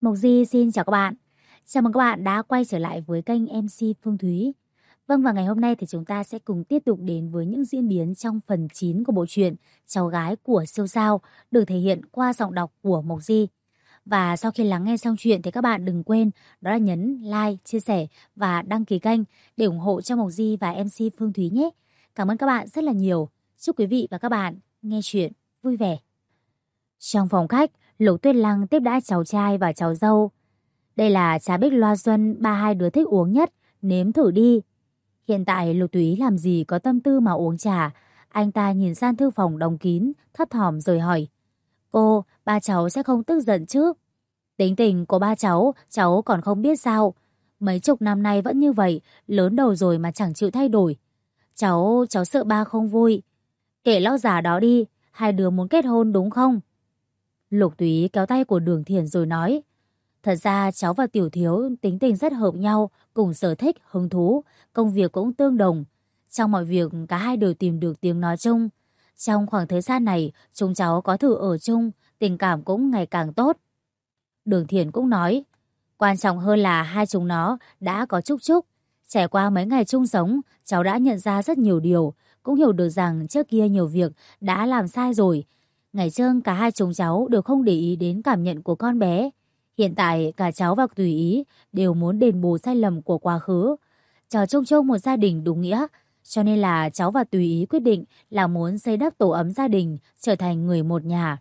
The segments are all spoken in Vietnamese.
Mộc Di xin chào các bạn. Chào mừng các bạn đã quay trở lại với kênh MC Phương Thúy. Vâng, và ngày hôm nay thì chúng ta sẽ cùng tiếp tục đến với những diễn biến trong phần 9 của bộ truyện Cháu gái của siêu sao được thể hiện qua giọng đọc của Mộc Di. Và sau khi lắng nghe xong chuyện thì các bạn đừng quên đó là nhấn like, chia sẻ và đăng ký kênh để ủng hộ cho Mộc Di và MC Phương Thúy nhé. Cảm ơn các bạn rất là nhiều. Chúc quý vị và các bạn nghe chuyện vui vẻ. Trong phòng khách, Lục Tuyết Lăng tiếp đãi cháu trai và cháu dâu. Đây là trà bích loa xuân ba hai đứa thích uống nhất, nếm thử đi. Hiện tại Lục Túy làm gì có tâm tư mà uống trà. Anh ta nhìn sang thư phòng đóng kín, thấp thỏm rồi hỏi. Cô, ba cháu sẽ không tức giận chứ? Tính tình của ba cháu còn không biết sao. Mấy chục năm nay vẫn như vậy, lớn đầu rồi mà chẳng chịu thay đổi. Cháu sợ ba không vui. Kệ lão già đó đi, hai đứa muốn kết hôn đúng không? Lục Túy kéo tay của Đường Thiển rồi nói. Thật ra cháu và Tiểu Thiếu tính tình rất hợp nhau, cùng sở thích, hứng thú, công việc cũng tương đồng. Trong mọi việc cả hai đều tìm được tiếng nói chung. Trong khoảng thời gian này, chúng cháu có thử ở chung, tình cảm cũng ngày càng tốt. Đường Thiển cũng nói, quan trọng hơn là hai chúng nó đã có chúc chúc. Trải qua mấy ngày chung sống, cháu đã nhận ra rất nhiều điều, cũng hiểu được rằng trước kia nhiều việc đã làm sai rồi. Ngày trước cả hai chúng cháu đều không để ý đến cảm nhận của con bé. Hiện tại cả cháu và Tùy Ý đều muốn đền bù sai lầm của quá khứ. Cháu trông trông một gia đình đúng nghĩa. Cho nên là cháu và Tùy Ý quyết định là muốn xây đắp tổ ấm gia đình, trở thành người một nhà.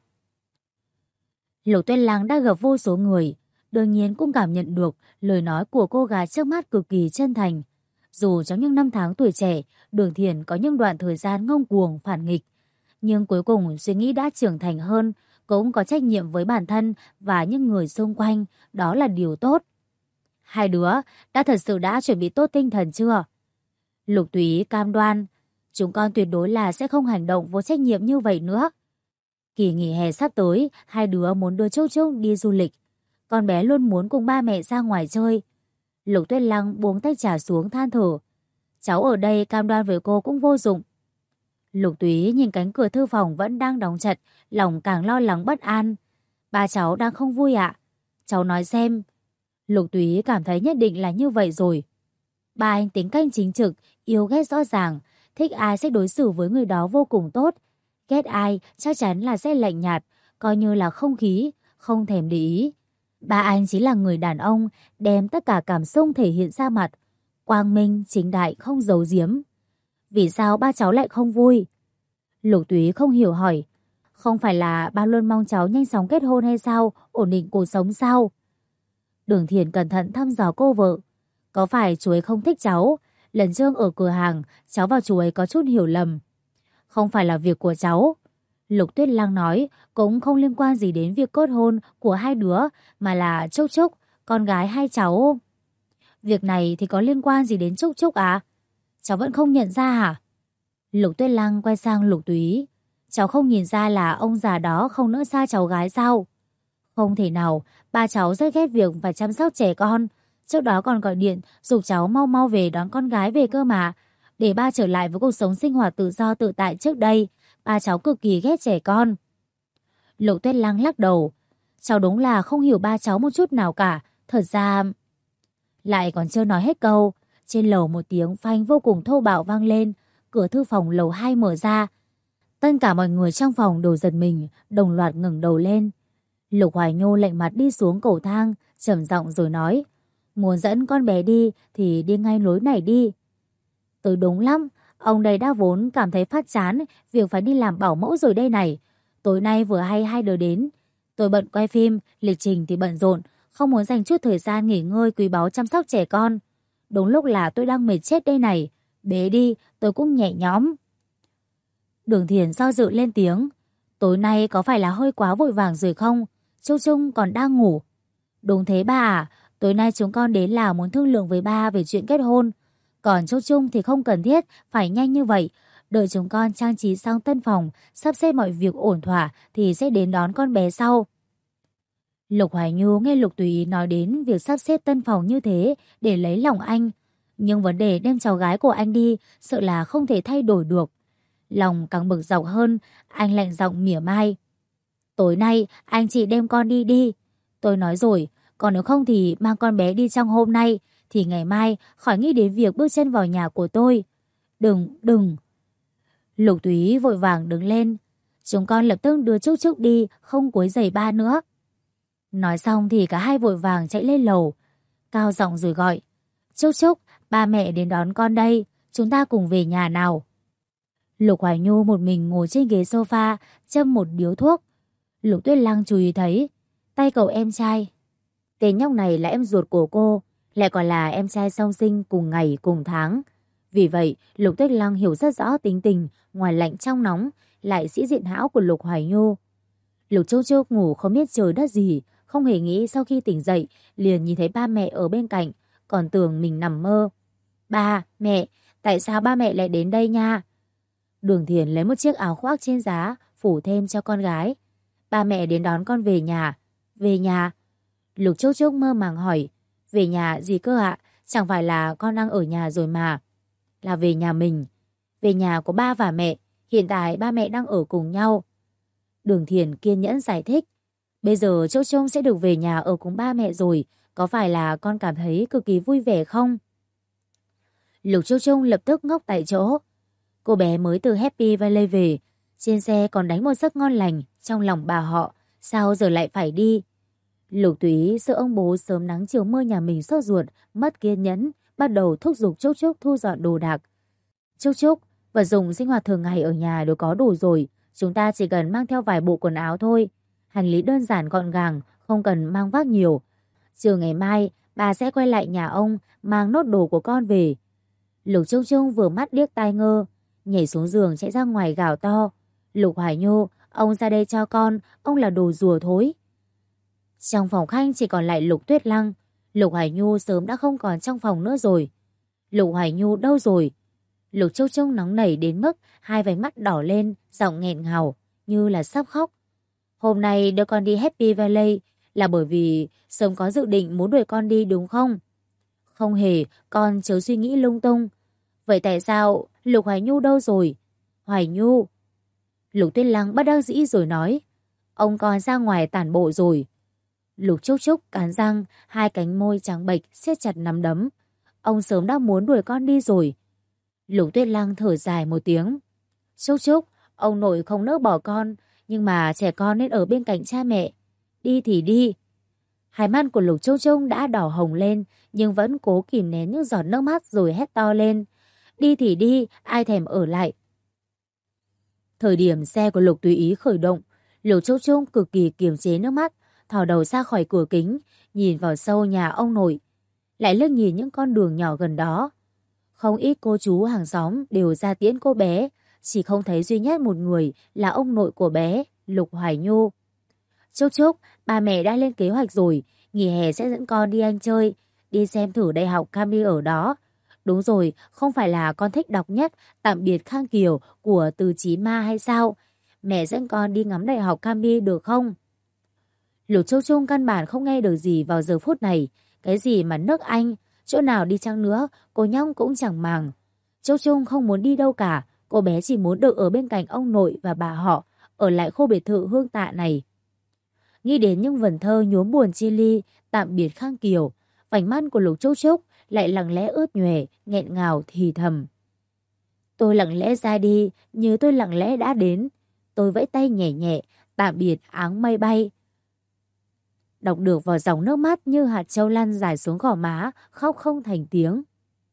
Lục Tuyết Lăng đã gặp vô số người, đương nhiên cũng cảm nhận được lời nói của cô gái trước mắt cực kỳ chân thành. Dù trong những năm tháng tuổi trẻ, Đường Thiển có những đoạn thời gian ngông cuồng, phản nghịch, nhưng cuối cùng suy nghĩ đã trưởng thành hơn, cũng có trách nhiệm với bản thân và những người xung quanh, đó là điều tốt. Hai đứa thật sự đã chuẩn bị tốt tinh thần chưa? Lục Túy cam đoan, chúng con tuyệt đối là sẽ không hành động vô trách nhiệm như vậy nữa. Kỳ nghỉ hè sắp tới, hai đứa muốn đưa Trúc Trúc đi du lịch. Con bé luôn muốn cùng ba mẹ ra ngoài chơi. Lục Tuyết Lăng buông tách trà xuống than thở. Cháu ở đây cam đoan với cô cũng vô dụng. Lục Túy nhìn cánh cửa thư phòng vẫn đang đóng chặt, lòng càng lo lắng bất an. Ba cháu đang không vui ạ? Cháu nói xem. Lục Túy cảm thấy nhất định là như vậy rồi. Ba anh tính cách chính trực, yêu ghét rõ ràng, thích ai sẽ đối xử với người đó vô cùng tốt. Ghét ai chắc chắn là sẽ lạnh nhạt, coi như là không khí, không thèm để ý. Ba anh chỉ là người đàn ông, đem tất cả cảm xúc thể hiện ra mặt. Quang minh, chính đại, không giấu giếm. Vì sao ba cháu lại không vui? Lục Túy không hiểu hỏi. Không phải là ba luôn mong cháu nhanh chóng kết hôn hay sao? Ổn định cuộc sống sao? Đường Thiển cẩn thận thăm dò cô vợ. Có phải chú ấy không thích cháu? Lần trước ở cửa hàng, cháu và chú ấy có chút hiểu lầm. Không phải là việc của cháu. Lục Tuyết Lăng nói, cũng không liên quan gì đến việc kết hôn của hai đứa, mà là Trúc Trúc, con gái hai cháu. Việc này thì có liên quan gì đến Trúc Trúc à? Cháu vẫn không nhận ra hả? Lục Tuyết Lăng quay sang Lục Túy. Cháu không nhìn ra là ông già đó không nỡ xa cháu gái sao? Không thể nào, ba cháu rất ghét việc phải chăm sóc trẻ con. Trước đó còn gọi điện giục cháu mau mau về đón con gái về cơ mà. Để ba trở lại với cuộc sống sinh hoạt tự do tự tại trước đây. Ba cháu cực kỳ ghét trẻ con. Lục Tuyết Lăng lắc đầu. Cháu đúng là không hiểu ba cháu một chút nào cả. Thật ra... Lại còn chưa nói hết câu. Trên lầu một tiếng phanh vô cùng thô bạo vang lên. Cửa thư phòng lầu 2 mở ra. Tất cả mọi người trong phòng đều giật mình, đồng loạt ngẩng đầu lên. Lục Hoài Nhô lạnh mặt đi xuống cầu thang, trầm giọng rồi nói. Muốn dẫn con bé đi thì đi ngay lối này đi. Tôi đúng lắm, ông đây đã vốn cảm thấy phát chán việc phải đi làm bảo mẫu rồi đây này. Tối nay vừa hay hai đứa đến. Tôi bận quay phim, lịch trình thì bận rộn, không muốn dành chút thời gian nghỉ ngơi quý báu chăm sóc trẻ con. Đúng lúc là tôi đang mệt chết đây này. Bế đi, tôi cũng nhẹ nhõm. Đường Thiền do dự lên tiếng. Tối nay có phải là hơi quá vội vàng rồi không? Trúc Trung còn đang ngủ. Đúng thế ba à, tối nay chúng con đến là muốn thương lượng với ba về chuyện kết hôn. Còn Trúc Trung thì không cần thiết phải nhanh như vậy. Đợi chúng con trang trí xong tân phòng, sắp xếp mọi việc ổn thỏa thì sẽ đến đón con bé sau. Lục Hoài Nhu nghe Lục Tùy Ý nói đến việc sắp xếp tân phòng như thế để lấy lòng anh. Nhưng vấn đề đem cháu gái của anh đi sợ là không thể thay đổi được. Lòng càng bực dọc hơn, anh lạnh giọng mỉa mai. Tối nay anh chị đem con đi đi. Tôi nói rồi, Còn nếu không thì mang con bé đi trong hôm nay, thì ngày mai khỏi nghĩ đến việc bước chân vào nhà của tôi. Đừng. Lục Túy vội vàng đứng lên. Chúng con lập tức đưa Trúc Trúc đi, không quấy rầy ba nữa. Nói xong thì cả hai vội vàng chạy lên lầu, cao giọng rồi gọi: Trúc Trúc, ba mẹ đến đón con đây, chúng ta cùng về nhà nào. Lục Hoài Nhu một mình ngồi trên ghế sofa, châm một điếu thuốc. Lục Tuyết Lăng chú ý thấy tay cậu em trai. Tên nhóc này là em ruột của cô, lại còn là em trai song sinh cùng ngày cùng tháng. Vì vậy, Lục Tuyết Lăng hiểu rất rõ tính tình ngoài lạnh trong nóng, lại sĩ diện hão của Lục Hoài Nhu. Lục Trúc Trúc ngủ không biết trời đất gì, không hề nghĩ sau khi tỉnh dậy liền nhìn thấy ba mẹ ở bên cạnh, còn tưởng mình nằm mơ. Ba, mẹ, tại sao ba mẹ lại đến đây nha? Đường Thiền lấy một chiếc áo khoác trên giá, phủ thêm cho con gái. Ba mẹ đến đón con về nhà. Về nhà? Lục Trúc Trúc mơ màng hỏi. Về nhà gì cơ ạ? Chẳng phải là con đang ở nhà rồi mà. Là về nhà mình. Về nhà của ba và mẹ. Hiện tại ba mẹ đang ở cùng nhau. Đường Thiền kiên nhẫn giải thích. Bây giờ Trúc Trúc sẽ được về nhà ở cùng ba mẹ rồi. Có phải là con cảm thấy cực kỳ vui vẻ không? Lục Trúc Trúc lập tức ngốc tại chỗ. Cô bé mới từ Happy Valley về, trên xe còn đánh một giấc ngon lành trong lòng bà họ, sao giờ lại phải đi? Lục Túy sợ ông bố sớm nắng chiều mưa nhà mình sốt ruột, mất kiên nhẫn, bắt đầu thúc giục Trúc Trúc thu dọn đồ đạc. Trúc Trúc, vật dụng sinh hoạt thường ngày ở nhà đều có đủ rồi, chúng ta chỉ cần mang theo vài bộ quần áo thôi. Hành lý đơn giản gọn gàng, không cần mang vác nhiều. Chiều ngày mai, bà sẽ quay lại nhà ông, mang nốt đồ của con về. Lục Trúc Trúc vừa mắt điếc tai ngơ, nhảy xuống giường chạy ra ngoài gào to. Lục Hoài Nhu, ông ra đây cho con, ông là đồ rùa thối. Trong phòng khách chỉ còn lại Lục Tuyết Lăng. Lục Hoài Nhu sớm đã không còn trong phòng nữa rồi. Lục Hoài Nhu đâu rồi? Lục Trúc Trúc nóng nảy đến mức hai vành mắt đỏ lên, giọng nghẹn ngào như là sắp khóc. Hôm nay đưa con đi Happy Valley là bởi vì sớm có dự định muốn đuổi con đi đúng không? Không hề, con chớ suy nghĩ lung tung. Vậy tại sao Lục Hoài Nhu đâu rồi? Hoài Nhu. Lục Tuyết Lăng bất đắc dĩ rồi nói. Ông con ra ngoài tản bộ rồi. Lục Trúc Trúc cắn răng, hai cánh môi trắng bệch siết chặt nắm đấm. Ông sớm đã muốn đuổi con đi rồi. Lục Tuyết Lăng thở dài một tiếng. Trúc Trúc, ông nội không nỡ bỏ con, nhưng mà trẻ con nên ở bên cạnh cha mẹ. Đi thì đi. Hai mắt của Lục Trúc Trúc đã đỏ hồng lên, nhưng vẫn cố kìm nén những giọt nước mắt rồi hét to lên. Đi thì đi, ai thèm ở lại. Thời điểm xe của Lục Tùy Ý khởi động, Lục Trúc Trúc cực kỳ kiềm chế nước mắt, thò đầu ra khỏi cửa kính, nhìn vào sâu nhà ông nội. Lại liếc nhìn những con đường nhỏ gần đó. Không ít cô chú hàng xóm đều ra tiễn cô bé, chỉ không thấy duy nhất một người là ông nội của bé, Lục Hoài Nhu. Trúc Trúc, ba mẹ đã lên kế hoạch rồi, nghỉ hè sẽ dẫn con đi ăn chơi, đi xem thử đại học Cambridge ở đó. Đúng rồi, không phải là con thích đọc nhất Tạm biệt Khang Kiều của Từ Chí Ma hay sao? Mẹ dẫn con đi ngắm đại học Cambridge được không? Lục Trúc Trúc căn bản không nghe được gì vào giờ phút này. Cái gì mà nước Anh, chỗ nào đi chăng nữa, cô nhóc cũng chẳng màng. Trúc Trúc không muốn đi đâu cả, cô bé chỉ muốn được ở bên cạnh ông nội và bà họ, ở lại khu biệt thự Hương Tạ này. Nghĩ đến những vần thơ nhuốm buồn chia ly, tạm biệt Khang Kiều, vành mắt của Lục Trúc Trúc lại lặng lẽ ướt nhòe, nghẹn ngào thì thầm. Tôi lặng lẽ ra đi, như tôi lặng lẽ đã đến. Tôi vẫy tay nhẹ nhẹ, tạm biệt áng mây bay. Đọc được vào dòng nước mắt như hạt châu lăn dài xuống gò má, khóc không thành tiếng.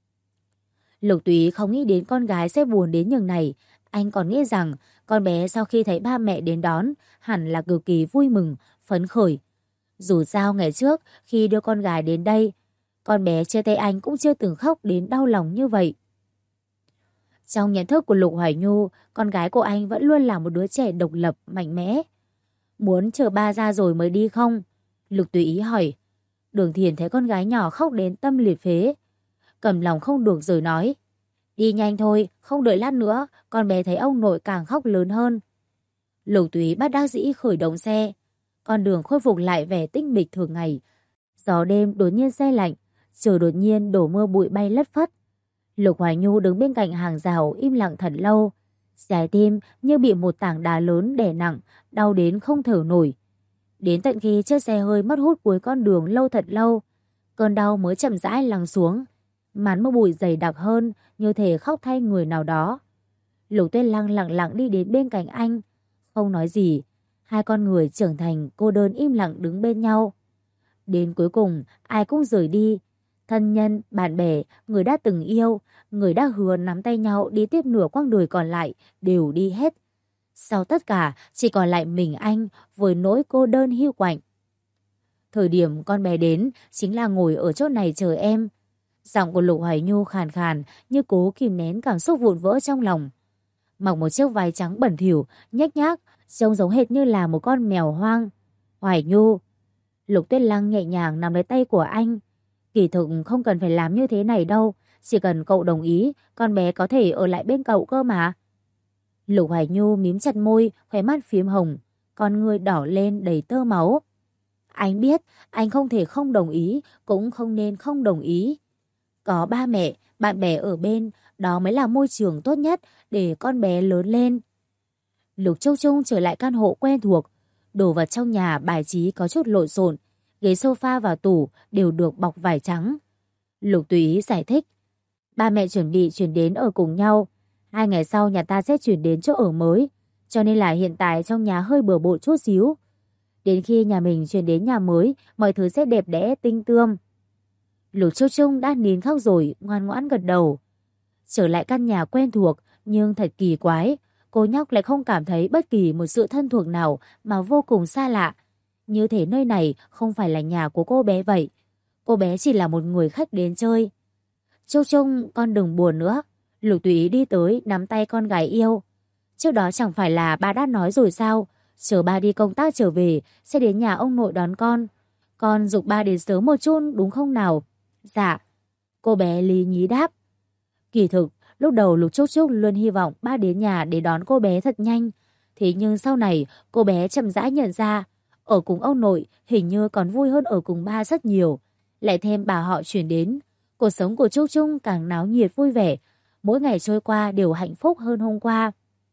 Lục Túy không nghĩ đến con gái sẽ buồn đến nhường này. Anh còn nghĩ rằng con bé sau khi thấy ba mẹ đến đón hẳn là cực kỳ vui mừng, phấn khởi. Dù sao ngày trước khi đưa con gái đến đây, con bé chia tay anh cũng chưa từng khóc đến đau lòng như vậy. Trong nhận thức của Lục Hoài Nhu, con gái của anh vẫn luôn là một đứa trẻ độc lập, mạnh mẽ. Muốn chờ ba ra rồi mới đi không? Lục Tùy Ý hỏi. Đường Thiền thấy con gái nhỏ khóc đến tâm liệt phế, cầm lòng không được rồi nói. Đi nhanh thôi, không đợi lát nữa, con bé thấy ông nội càng khóc lớn hơn. Lục Tùy Ý bất đắc dĩ khởi động xe. Con đường khôi phục lại vẻ tĩnh mịch thường ngày. Gió đêm đột nhiên se lạnh, trời đột nhiên đổ mưa bụi bay lất phất. Lục Hoài Nhu đứng bên cạnh hàng rào im lặng thật lâu. Trái tim như bị một tảng đá lớn đè nặng, đau đến không thở nổi. Đến tận khi chiếc xe hơi mất hút cuối con đường lâu thật lâu, cơn đau mới chậm rãi lắng xuống. Màn mưa bụi dày đặc hơn, như thể khóc thay người nào đó. Lục Tuyết Lăng lặng lặng đi đến bên cạnh anh, không nói gì. Hai con người trưởng thành cô đơn im lặng đứng bên nhau. Đến cuối cùng, ai cũng rời đi. Thân nhân, bạn bè, người đã từng yêu, người đã hứa nắm tay nhau đi tiếp nửa quãng đời còn lại đều đi hết. Sau tất cả, chỉ còn lại mình anh với nỗi cô đơn hiu quạnh. Thời điểm con bé đến chính là ngồi ở chỗ này chờ em. Giọng của Lục Hoài Nhu khàn khàn như cố kìm nén cảm xúc vụn vỡ trong lòng. Mặc một chiếc váy trắng bẩn thỉu, nhếch nhác, trông giống hệt như là một con mèo hoang. Hoài Nhu. Lục Tuyết Lăng nhẹ nhàng nắm lấy tay của anh. Kỳ thực không cần phải làm như thế này đâu. Chỉ cần cậu đồng ý, con bé có thể ở lại bên cậu cơ mà. Lục Hoài Nhu mím chặt môi, khóe mắt phím hồng, con ngươi đỏ lên đầy tơ máu. Anh biết, anh không thể không đồng ý, cũng không nên không đồng ý. Có ba mẹ, bạn bè ở bên, đó mới là môi trường tốt nhất để con bé lớn lên. Lục Châu Trung trở lại căn hộ quen thuộc. Đồ vật trong nhà bài trí có chút lộn xộn, ghế sofa và tủ đều được bọc vải trắng. Lục tùy ý giải thích. Ba mẹ chuẩn bị chuyển đến ở cùng nhau. 2 ngày sau nhà ta sẽ chuyển đến chỗ ở mới, cho nên là hiện tại trong nhà hơi bừa bộn chút xíu. Đến khi nhà mình chuyển đến nhà mới, mọi thứ sẽ đẹp đẽ tinh tươm. Lục Châu Trung đã nín khóc rồi, ngoan ngoãn gật đầu. Trở lại căn nhà quen thuộc, nhưng thật kỳ quái, cô nhóc lại không cảm thấy bất kỳ một sự thân thuộc nào mà vô cùng xa lạ. Như thể nơi này không phải là nhà của cô bé vậy. Cô bé chỉ là một người khách đến chơi. Châu Trung, con đừng buồn nữa. Lục tùy ý đi tới, nắm tay con gái yêu. Trước đó chẳng phải là ba đã nói rồi sao? Chờ ba đi công tác trở về, sẽ đến nhà ông nội đón con. Con giục ba đến sớm một chút đúng không nào? Dạ. Cô bé lý nhí đáp. Kỳ thực, lúc đầu Lục Trúc Trúc luôn hy vọng ba đến nhà để đón cô bé thật nhanh. Thế nhưng sau này, cô bé chậm rãi nhận ra, ở cùng ông nội hình như còn vui hơn ở cùng ba rất nhiều. Lại thêm bà họ chuyển đến, cuộc sống của Trúc Trúc càng náo nhiệt vui vẻ. Mỗi ngày trôi qua đều hạnh phúc hơn hôm qua.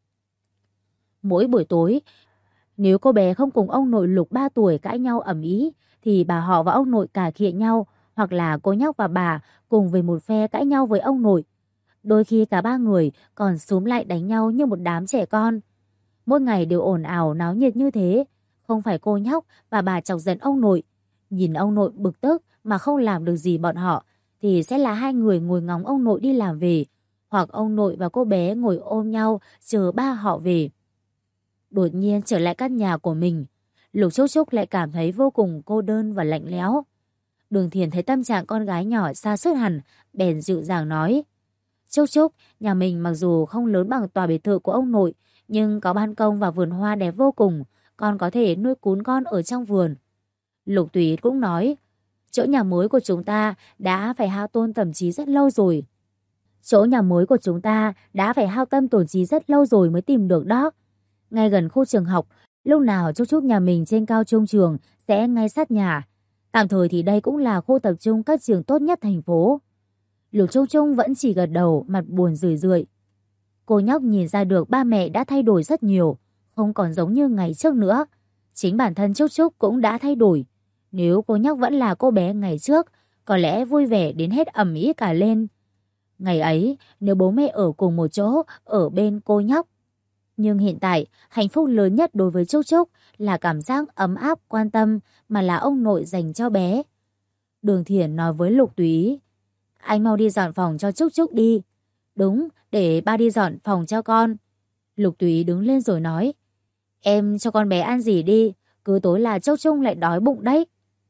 Mỗi buổi tối, nếu cô bé không cùng ông nội Lục 3 tuổi cãi nhau ầm ĩ, thì bà họ và ông nội cà khịa nhau, hoặc là cô nhóc và bà cùng về một phe cãi nhau với ông nội. Đôi khi cả ba người còn xúm lại đánh nhau như một đám trẻ con. Mỗi ngày đều ồn ào náo nhiệt như thế. Không phải cô nhóc và bà chọc giận ông nội. Nhìn ông nội bực tức mà không làm được gì bọn họ, thì sẽ là hai người ngồi ngóng ông nội đi làm về, hoặc ông nội và cô bé ngồi ôm nhau chờ ba họ về. Đột nhiên trở lại căn nhà của mình, Lục Trúc Trúc lại cảm thấy vô cùng cô đơn và lạnh lẽo. Đường Thiền thấy tâm trạng con gái nhỏ sa sút hẳn, bèn dịu dàng nói. Trúc Trúc, nhà mình mặc dù không lớn bằng tòa biệt thự của ông nội, nhưng có ban công và vườn hoa đẹp vô cùng, con có thể nuôi cún con ở trong vườn. Lục Tùy cũng nói, chỗ nhà mới của chúng ta đã phải hao tổn tâm trí rất lâu rồi. Chỗ nhà mới của chúng ta đã phải hao tâm tổn trí rất lâu rồi mới tìm được đó. Ngay gần khu trường học, lúc nào Trúc Trúc nhà mình trên cao trung trường sẽ ngay sát nhà. Tạm thời thì đây cũng là khu tập trung các trường tốt nhất thành phố. Lục Trung Trung vẫn chỉ gật đầu, mặt buồn rười rượi. Cô nhóc nhìn ra được ba mẹ đã thay đổi rất nhiều, không còn giống như ngày trước nữa. Chính bản thân Trúc Trúc cũng đã thay đổi. Nếu cô nhóc vẫn là cô bé ngày trước, có lẽ vui vẻ đến hết ầm ĩ cả lên. Ngày ấy, nếu bố mẹ ở cùng một chỗ, ở bên cô nhóc. Nhưng hiện tại, hạnh phúc lớn nhất đối với Trúc Trúc là cảm giác ấm áp quan tâm mà là ông nội dành cho bé. Đường Thiển nói với Lục Tùy Ý, anh mau đi dọn phòng cho Trúc Trúc đi. Đúng, để ba đi dọn phòng cho con. Lục Tùy Ý đứng lên rồi nói, em cho con bé ăn gì đi, cứ tối là Trúc Trúc lại đói bụng đấy.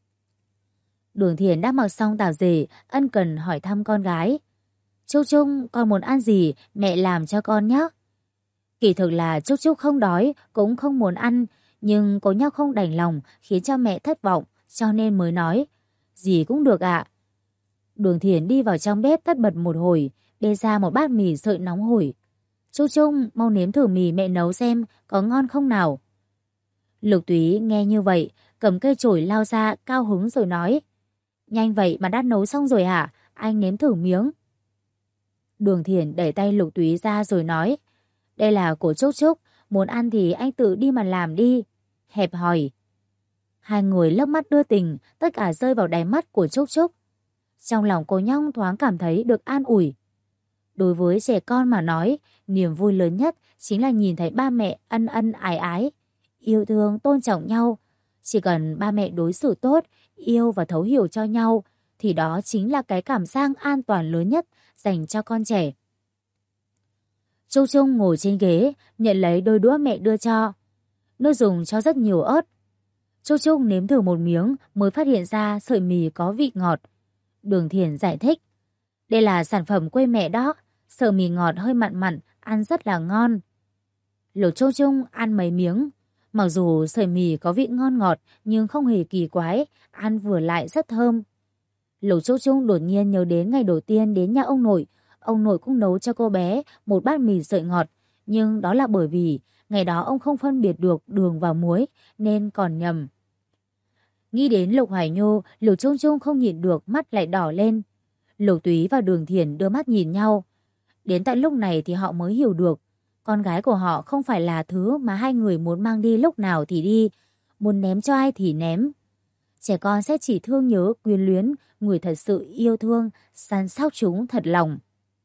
Đường Thiển đã mặc xong tạp dề, ân cần hỏi thăm con gái. Trúc Trúc, con muốn ăn gì, mẹ làm cho con nhé. Kỳ thực là Trúc Trúc không đói, cũng không muốn ăn, nhưng cô nhóc không đành lòng khiến cho mẹ thất vọng, cho nên mới nói, gì cũng được ạ. Đường Thiển đi vào trong bếp tất bật một hồi, bê ra một bát mì sợi nóng hổi. Trúc Trúc, mau nếm thử mì mẹ nấu xem, có ngon không nào. Lục Túy nghe như vậy, cầm cây chổi lao ra cao hứng rồi nói, nhanh vậy mà đã nấu xong rồi hả, anh nếm thử miếng. Đường Thiển đẩy tay Lục Túy ra rồi nói, đây là của Trúc Trúc, muốn ăn thì anh tự đi mà làm đi. Hẹp hòi. Hai người lướt mắt đưa tình, tất cả rơi vào đáy mắt của Trúc Trúc. Trong lòng cô nhóc thoáng cảm thấy được an ủi. Đối với trẻ con mà nói, niềm vui lớn nhất chính là nhìn thấy ba mẹ ân ân ái ái, yêu thương tôn trọng nhau. Chỉ cần ba mẹ đối xử tốt, yêu và thấu hiểu cho nhau, thì đó chính là cái cảm giác an toàn lớn nhất dành cho con trẻ. Trúc Trúc ngồi trên ghế, nhận lấy đôi đũa mẹ đưa cho. Nước dùng cho rất nhiều ớt. Trúc Trúc nếm thử một miếng mới phát hiện ra sợi mì có vị ngọt. Đường Thiền giải thích. Đây là sản phẩm quê mẹ đó, sợi mì ngọt hơi mặn mặn, ăn rất là ngon. Lục Trúc Trúc ăn mấy miếng. Mặc dù sợi mì có vị ngon ngọt nhưng không hề kỳ quái, ăn vừa lại rất thơm. Lục Trúc Trúc đột nhiên nhớ đến ngày đầu tiên đến nhà ông nội cũng nấu cho cô bé một bát mì sợi ngọt, nhưng đó là bởi vì ngày đó ông không phân biệt được đường và muối nên còn nhầm. Nghĩ đến Lục Hoài Nhu, Lục Trúc Trúc không nhịn được, mắt lại đỏ lên. Lục Túy và Đường Thiền đưa mắt nhìn nhau. Đến tại lúc này thì họ mới hiểu được, con gái của họ không phải là thứ mà hai người muốn mang đi lúc nào thì đi, muốn ném cho ai thì ném. Trẻ con sẽ chỉ thương nhớ, quyến luyến người thật sự yêu thương, săn sóc chúng thật lòng.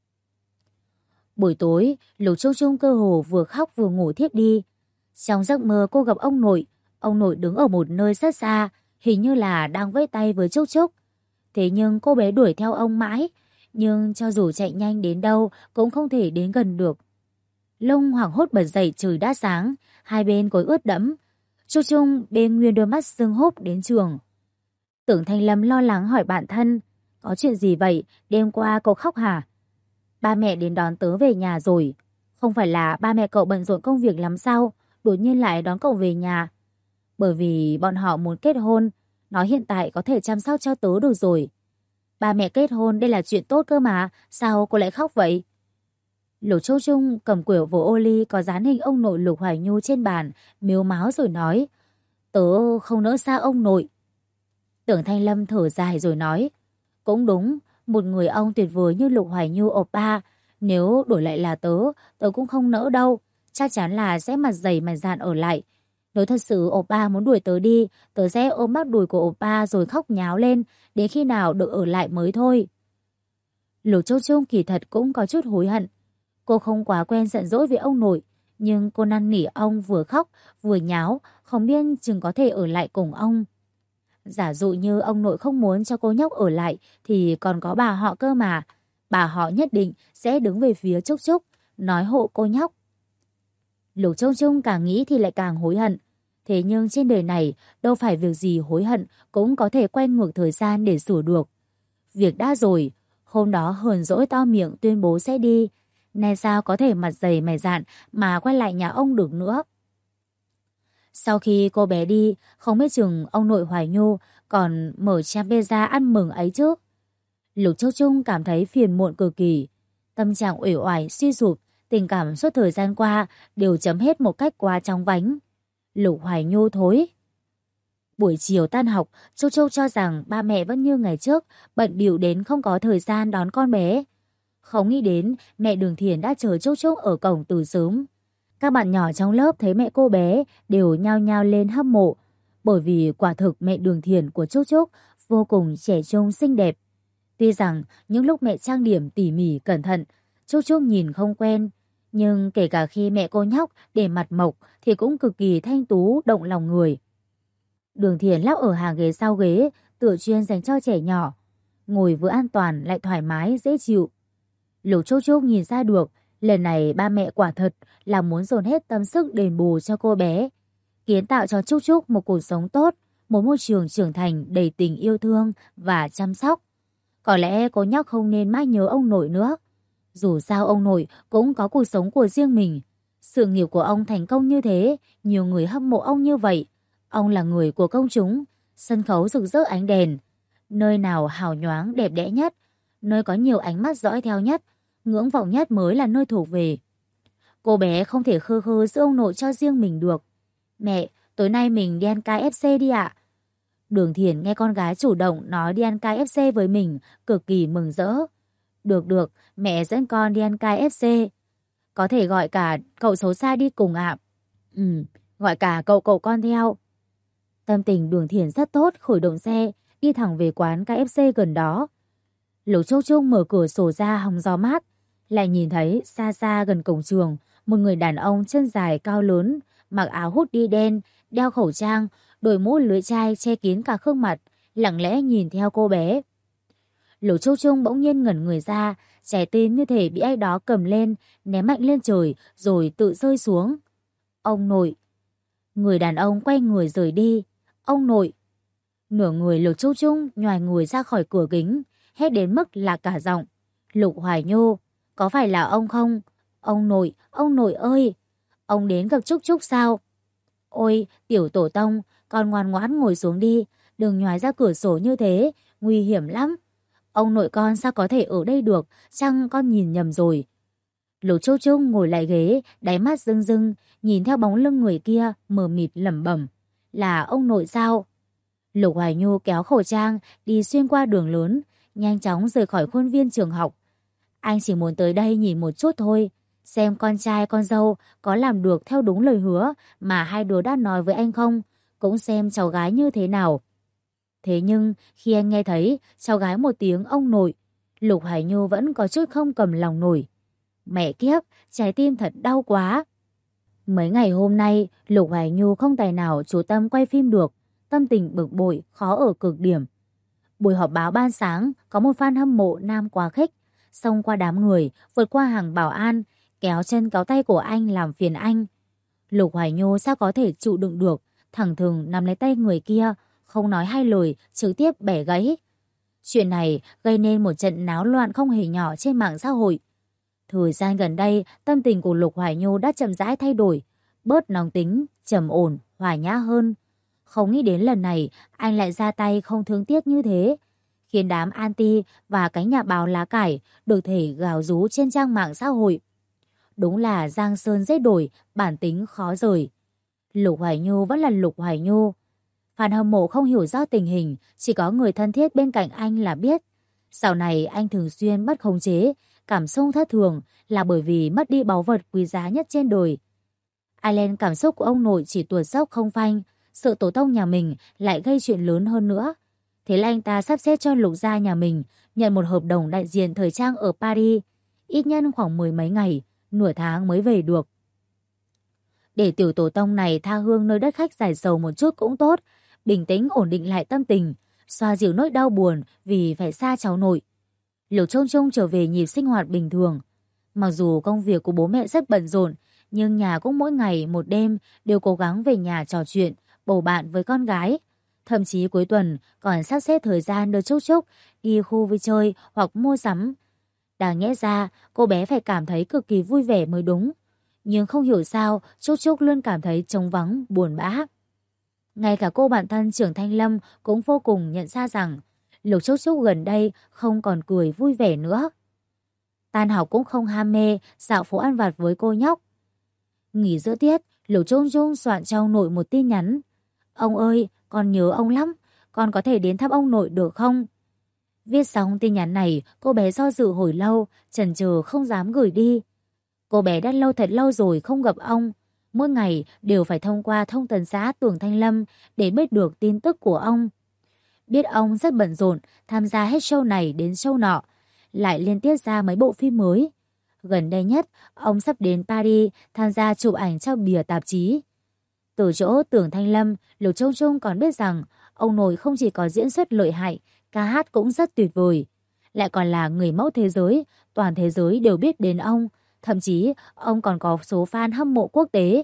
Buổi tối, Lục Trúc Trúc cơ hồ vừa khóc vừa ngủ thiếp đi. Trong giấc mơ cô gặp ông nội đứng ở một nơi rất xa, hình như là đang vẫy tay với Trúc Trúc. Thế nhưng cô bé đuổi theo ông mãi, nhưng cho dù chạy nhanh đến đâu cũng không thể đến gần được. Lông hoảng hốt bật dậy, trời đã sáng, hai bên gối ướt đẫm. Trúc Trúc bê nguyên đôi mắt sưng húp đến trường. Tưởng Thanh Lâm lo lắng hỏi bạn thân, có chuyện gì vậy, đêm qua cậu khóc hả? Ba mẹ đến đón tớ về nhà rồi. Không phải là ba mẹ cậu bận rộn công việc lắm sao, đột nhiên lại đón cậu về nhà? Bởi vì bọn họ muốn kết hôn, nói hiện tại có thể chăm sóc cho tớ được rồi. Ba mẹ kết hôn đây là chuyện tốt cơ mà, sao cô lại khóc vậy? Lục Châu Trung cầm quyển vở ô ly có dán hình ông nội Lục Hoài Nhu trên bàn, mếu máo rồi nói, tớ không nỡ xa ông nội. Tưởng Thanh Lâm thở dài rồi nói, cũng đúng, một người ông tuyệt vời như Lục Hoài Nhu oppa, nếu đổi lại là tớ, tớ cũng không nỡ đâu, chắc chắn là sẽ mặt dày mặt dạn ở lại. Nếu thật sự oppa muốn đuổi tớ đi, tớ sẽ ôm bắp đùi của oppa rồi khóc nháo lên, đến khi nào được ở lại mới thôi. Lục Châu Trung kỳ thật cũng có chút hối hận. Cô không quá quen giận dỗi với ông nội, nhưng cô năn nỉ ông vừa khóc vừa nháo, không biết chừng có thể ở lại cùng ông. Giả dụ như ông nội không muốn cho cô nhóc ở lại thì còn có bà họ cơ mà. Bà họ nhất định sẽ đứng về phía Trúc Trúc, nói hộ cô nhóc. Lục Châu Trung càng nghĩ thì lại càng hối hận. Thế nhưng trên đời này đâu phải việc gì hối hận cũng có thể quay ngược thời gian để sửa được. Việc đã rồi, hôm đó hờn dỗi to miệng tuyên bố sẽ đi. Nay sao có thể mặt dày mày dạn mà quay lại nhà ông được nữa. Sau khi cô bé đi, không biết chừng ông nội Hoài Nhu còn mở champeza ăn mừng ấy chứ. Lục Châu Trung cảm thấy phiền muộn cực kỳ. Tâm trạng uể oải suy sụp, tình cảm suốt thời gian qua đều chấm hết một cách quá chóng vánh. Lục Hoài Nhu thối. Buổi chiều tan học, Châu Châu cho rằng ba mẹ vẫn như ngày trước, bận bịu đến không có thời gian đón con bé. Không nghĩ đến mẹ Đường Thiền đã chờ Trúc Trúc ở cổng từ sớm. Các bạn nhỏ trong lớp thấy mẹ cô bé đều nhao nhao lên hâm mộ, bởi vì quả thực mẹ Đường Thiền của Trúc Trúc vô cùng trẻ trung xinh đẹp. Tuy rằng những lúc mẹ trang điểm tỉ mỉ cẩn thận, Trúc Trúc nhìn không quen, nhưng kể cả khi mẹ cô nhóc để mặt mộc thì cũng cực kỳ thanh tú động lòng người. Đường Thiền lóc ở hàng ghế sau ghế, tựa chuyên dành cho trẻ nhỏ, ngồi vừa an toàn lại thoải mái dễ chịu. Lục Trúc Trúc nhìn ra được, lần này ba mẹ quả thật là muốn dồn hết tâm sức đền bù cho cô bé, kiến tạo cho Trúc Trúc một cuộc sống tốt, một môi trường trưởng thành đầy tình yêu thương và chăm sóc. Có lẽ cô nhóc không nên mãi nhớ ông nội nữa. Dù sao ông nội cũng có cuộc sống của riêng mình. Sự nghiệp của ông thành công như thế, nhiều người hâm mộ ông như vậy. Ông là người của công chúng, sân khấu rực rỡ ánh đèn. Nơi nào hào nhoáng đẹp đẽ nhất, nơi có nhiều ánh mắt dõi theo nhất, ngưỡng vọng nhất mới là nơi thuộc về. Cô bé không thể khư khư giữ ông nội cho riêng mình được. Mẹ, tối nay mình đi ăn KFC đi ạ. Đường Thiền nghe con gái chủ động nói đi ăn KFC với mình, cực kỳ mừng rỡ. Được, mẹ dẫn con đi ăn KFC. Có thể gọi cả cậu xấu xa đi cùng ạ. Gọi cả cậu con theo. Tâm tình Đường Thiển rất tốt, khởi động xe, đi thẳng về quán KFC gần đó. Lục Trúc Trúc mở cửa sổ ra hóng gió mát, lại nhìn thấy xa xa gần cổng trường, một người đàn ông chân dài cao lớn, mặc áo hoodie đen, đeo khẩu trang, đội mũ lưỡi chai che kín cả gương mặt, lặng lẽ nhìn theo cô bé. Lục Trúc Trúc bỗng nhiên ngẩn người ra, trái tim như thể bị ai đó cầm lên, ném mạnh lên trời rồi tự rơi xuống. Ông nội. Người đàn ông quay người rời đi. Ông nội. Nửa người Lục Trúc Trúc nhoài người ra khỏi cửa kính, hét đến mức là cả giọng. Lục Hoài Nhô, có phải là ông không? Ông nội ơi! Ông đến gặp Trúc Trúc sao? Ôi, tiểu tổ tông, con ngoan ngoãn ngồi xuống đi, đừng nhoài ra cửa sổ như thế, nguy hiểm lắm. Ông nội con sao có thể ở đây được, chăng con nhìn nhầm rồi. Lục Trúc Trúc ngồi lại ghế, đáy mắt rưng rưng, nhìn theo bóng lưng người kia, mờ mịt lẩm bẩm. Là ông nội sao? Lục Hoài Nhu kéo khẩu trang, đi xuyên qua đường lớn, nhanh chóng rời khỏi khuôn viên trường học. Anh chỉ muốn tới đây nhìn một chút thôi, xem con trai con dâu có làm được theo đúng lời hứa mà hai đứa đã nói với anh không, cũng xem cháu gái như thế nào. Thế nhưng khi anh nghe thấy cháu gái một tiếng ông nội, Lục Hải Nhu vẫn có chút không cầm lòng nổi. Mẹ kiếp, trái tim thật đau quá. Mấy ngày hôm nay, Lục Hải Nhu không tài nào chú tâm quay phim được, tâm tình bực bội, khó ở cực điểm. Buổi họp báo ban sáng, có một fan hâm mộ nam quá khích, xông qua đám người, vượt qua hàng bảo an, kéo chân kéo tay của anh làm phiền anh. Lục Hoài Nhô sao có thể chịu đựng được, thẳng thừng nắm lấy tay người kia, không nói hai lời, trực tiếp bẻ gãy. Chuyện này gây nên một trận náo loạn không hề nhỏ trên mạng xã hội. Thời gian gần đây, tâm tình của Lục Hoài Nhô đã chậm rãi thay đổi, bớt nóng tính, trầm ổn, hòa nhã hơn. Không nghĩ đến lần này, anh lại ra tay không thương tiếc như thế, khiến đám anti và cánh nhà báo lá cải được thể gào rú trên trang mạng xã hội. Đúng là giang sơn dễ đổi, bản tính khó rời. Lục Hoài Nhu vẫn là Lục Hoài Nhu. Fan hâm mộ không hiểu rõ tình hình, chỉ có người thân thiết bên cạnh anh là biết. Sau này anh thường xuyên mất khống chế, cảm xúc thất thường là bởi vì mất đi báu vật quý giá nhất trên đời. Ireland cảm xúc của ông nội chỉ tuột dốc không phanh, sợ tổ tông nhà mình lại gây chuyện lớn hơn nữa. Thế là anh ta sắp xếp cho Lục gia nhà mình nhận một hợp đồng đại diện thời trang ở Paris, ít nhất khoảng 10 mấy ngày, nửa tháng mới về được. Để tiểu tổ tông này tha hương nơi đất khách giải sầu một chút cũng tốt, bình tĩnh ổn định lại tâm tình, xoa dịu nỗi đau buồn vì phải xa cháu nội. Lục Trung Trung trở về nhịp sinh hoạt bình thường. Mặc dù công việc của bố mẹ rất bận rộn, nhưng nhà cũng mỗi ngày một đêm đều cố gắng về nhà trò chuyện, bầu bạn với con gái. Thậm chí cuối tuần còn sắp xếp thời gian đưa Trúc Trúc đi khu vui chơi hoặc mua sắm. Đáng nhẽ ra cô bé phải cảm thấy cực kỳ vui vẻ mới đúng. Nhưng không hiểu sao Trúc Trúc luôn cảm thấy trống vắng, buồn bã. Ngay cả cô bạn thân Trưởng Thanh Lâm cũng vô cùng nhận ra rằng Lục Trúc Trúc gần đây không còn cười vui vẻ nữa. Tan học cũng không ham mê dạo phố ăn vặt với cô nhóc. Nghỉ giữa tiết, Lục Trúc Trúc soạn cho ông nội một tin nhắn. Ông ơi, con nhớ ông lắm, con có thể đến thăm ông nội được không? Viết xong tin nhắn này, cô bé do dự hồi lâu, chần chừ không dám gửi đi. Cô bé đã thật lâu rồi không gặp ông. Mỗi ngày đều phải thông qua thông tấn xã Tưởng Thanh Lâm để biết được tin tức của ông. Biết ông rất bận rộn, tham gia hết show này đến show nọ, lại liên tiếp ra mấy bộ phim mới. Gần đây nhất, ông sắp đến Paris tham gia chụp ảnh cho bìa tạp chí. Từ chỗ Tưởng Thanh Lâm, Lục Trung Trung còn biết rằng ông nội không chỉ có diễn xuất lợi hại, ca hát cũng rất tuyệt vời. Lại còn là người mẫu thế giới, toàn thế giới đều biết đến ông. Thậm chí, ông còn có số fan hâm mộ quốc tế.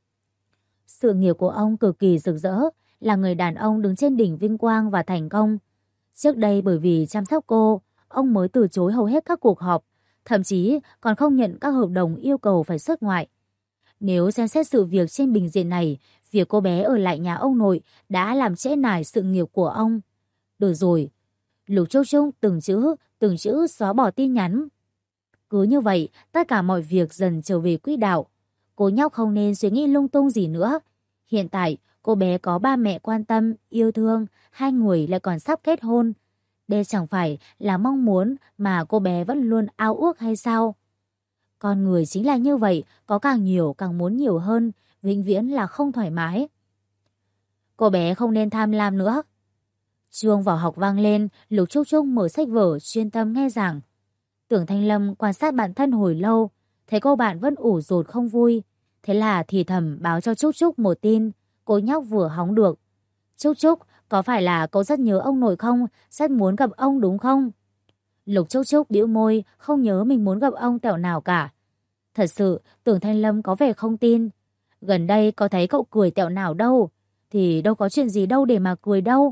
Sự nghiệp của ông cực kỳ rực rỡ, là người đàn ông đứng trên đỉnh vinh quang và thành công. Trước đây bởi vì chăm sóc cô, ông mới từ chối hầu hết các cuộc họp, thậm chí còn không nhận các hợp đồng yêu cầu phải xuất ngoại. Nếu xem xét sự việc trên bình diện này, việc cô bé ở lại nhà ông nội đã làm trễ nải sự nghiệp của ông. Được rồi, Lục Trúc Trúc từng chữ xóa bỏ tin nhắn. Cứ như vậy, tất cả mọi việc dần trở về quỹ đạo. Cô nhóc không nên suy nghĩ lung tung gì nữa. Hiện tại, cô bé có ba mẹ quan tâm, yêu thương, hai người lại còn sắp kết hôn. Đây chẳng phải là mong muốn mà cô bé vẫn luôn ao ước hay sao? Con người chính là như vậy, có càng nhiều càng muốn nhiều hơn, vĩnh viễn là không thoải mái. Cô bé không nên tham lam nữa. Chuông vào học vang lên, Lục Trúc Trúc mở sách vở chuyên tâm nghe giảng. Tưởng Thanh Lâm quan sát bản thân hồi lâu, thấy cô bạn vẫn ủ rột không vui. Thế là thì thầm báo cho Trúc Trúc một tin, cô nhóc vừa hóng được. Trúc Trúc, có phải là cậu rất nhớ ông nội không? Rất muốn gặp ông đúng không? Lục Trúc Trúc bĩu môi, không nhớ mình muốn gặp ông tẹo nào cả. Thật sự, Tưởng Thanh Lâm có vẻ không tin. Gần đây có thấy cậu cười tẹo nào đâu. Thì đâu có chuyện gì đâu để mà cười đâu.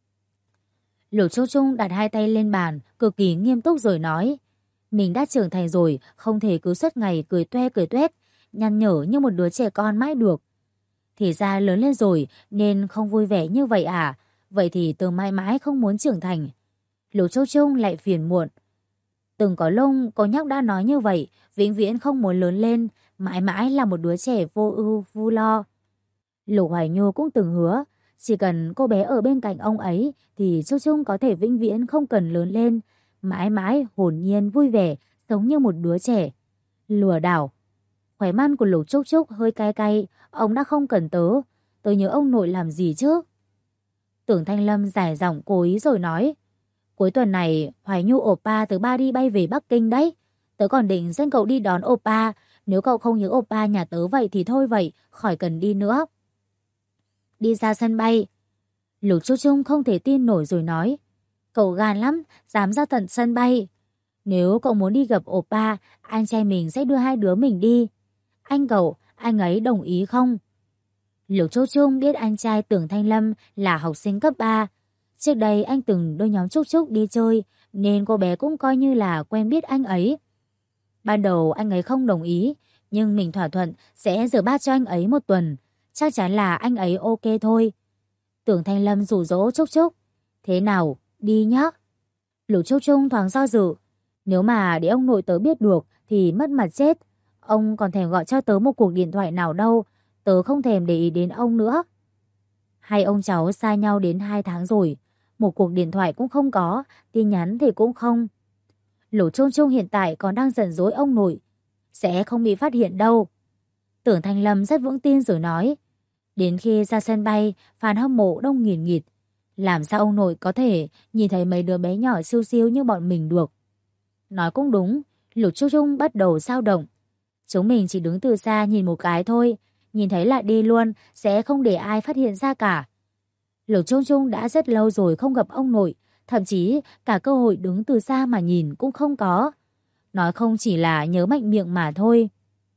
Lục Trúc Trúc đặt hai tay lên bàn, cực kỳ nghiêm túc rồi nói. Mình đã trưởng thành rồi, không thể cứ suốt ngày cười tuét, nhăn nhở như một đứa trẻ con mãi được. Thì ra lớn lên rồi nên không vui vẻ như vậy à? Vậy thì tớ mãi mãi không muốn trưởng thành. Lục Trúc Trúc lại phiền muộn. Từng có lúc cô nhóc đã nói như vậy, vĩnh viễn không muốn lớn lên, mãi mãi là một đứa trẻ vô ưu vô lo. Lục Hoài Nhu cũng từng hứa, chỉ cần cô bé ở bên cạnh ông ấy thì Trúc Trúc có thể vĩnh viễn không cần lớn lên, mãi mãi hồn nhiên vui vẻ, sống như một đứa trẻ. Lừa đảo. Khóe mắt của Lục Trúc Trúc hơi cay cay, ông đã không cần tớ nhớ ông nội làm gì chứ? Tưởng Thanh Lâm giải giọng cố ý rồi nói, cuối tuần này Hoài Nhu oppa từ Ba đi bay về Bắc Kinh đấy. Tớ còn định dẫn cậu đi đón oppa, nếu cậu không nhớ oppa nhà tớ vậy thì thôi vậy, khỏi cần đi nữa. Đi ra sân bay. Lục Trúc Trúc không thể tin nổi rồi nói, cậu gan lắm, dám ra tận sân bay. Nếu cậu muốn đi gặp oppa, anh trai mình sẽ đưa hai đứa mình đi. Anh ấy đồng ý không? Lục Trúc Trúc biết anh trai Tưởng Thanh Lâm là học sinh cấp 3. Trước đây anh từng đưa nhóm Trúc Trúc đi chơi, nên cô bé cũng coi như là quen biết anh ấy. Ban đầu anh ấy không đồng ý, nhưng mình thỏa thuận sẽ rửa bát cho anh ấy một tuần. Chắc chắn là anh ấy ok thôi. Tưởng Thanh Lâm rủ dỗ Trúc Trúc. Thế nào, đi nhá. Lục Trúc Trúc thoáng do dự. Nếu mà để ông nội tớ biết được thì mất mặt chết. Ông còn thèm gọi cho tớ một cuộc điện thoại nào đâu. Tớ không thèm để ý đến ông nữa. Hai ông cháu xa nhau đến 2 tháng rồi. Một cuộc điện thoại cũng không có, tin nhắn thì cũng không. Lục Trúc Trúc hiện tại còn đang giận dỗi ông nội. Sẽ không bị phát hiện đâu. Tưởng Thanh Lâm rất vững tin rồi nói. Đến khi ra sân bay, fan hâm mộ đông nghìn nghịt. Làm sao ông nội có thể nhìn thấy mấy đứa bé nhỏ siêu siêu như bọn mình được? Nói cũng đúng, Lục Trúc Trúc bắt đầu dao động. Chúng mình chỉ đứng từ xa nhìn một cái thôi, nhìn thấy là đi luôn, sẽ không để ai phát hiện ra cả. Lục Trúc Trúc đã rất lâu rồi không gặp ông nội, thậm chí cả cơ hội đứng từ xa mà nhìn cũng không có. Nói không chỉ là nhớ mạnh miệng mà thôi.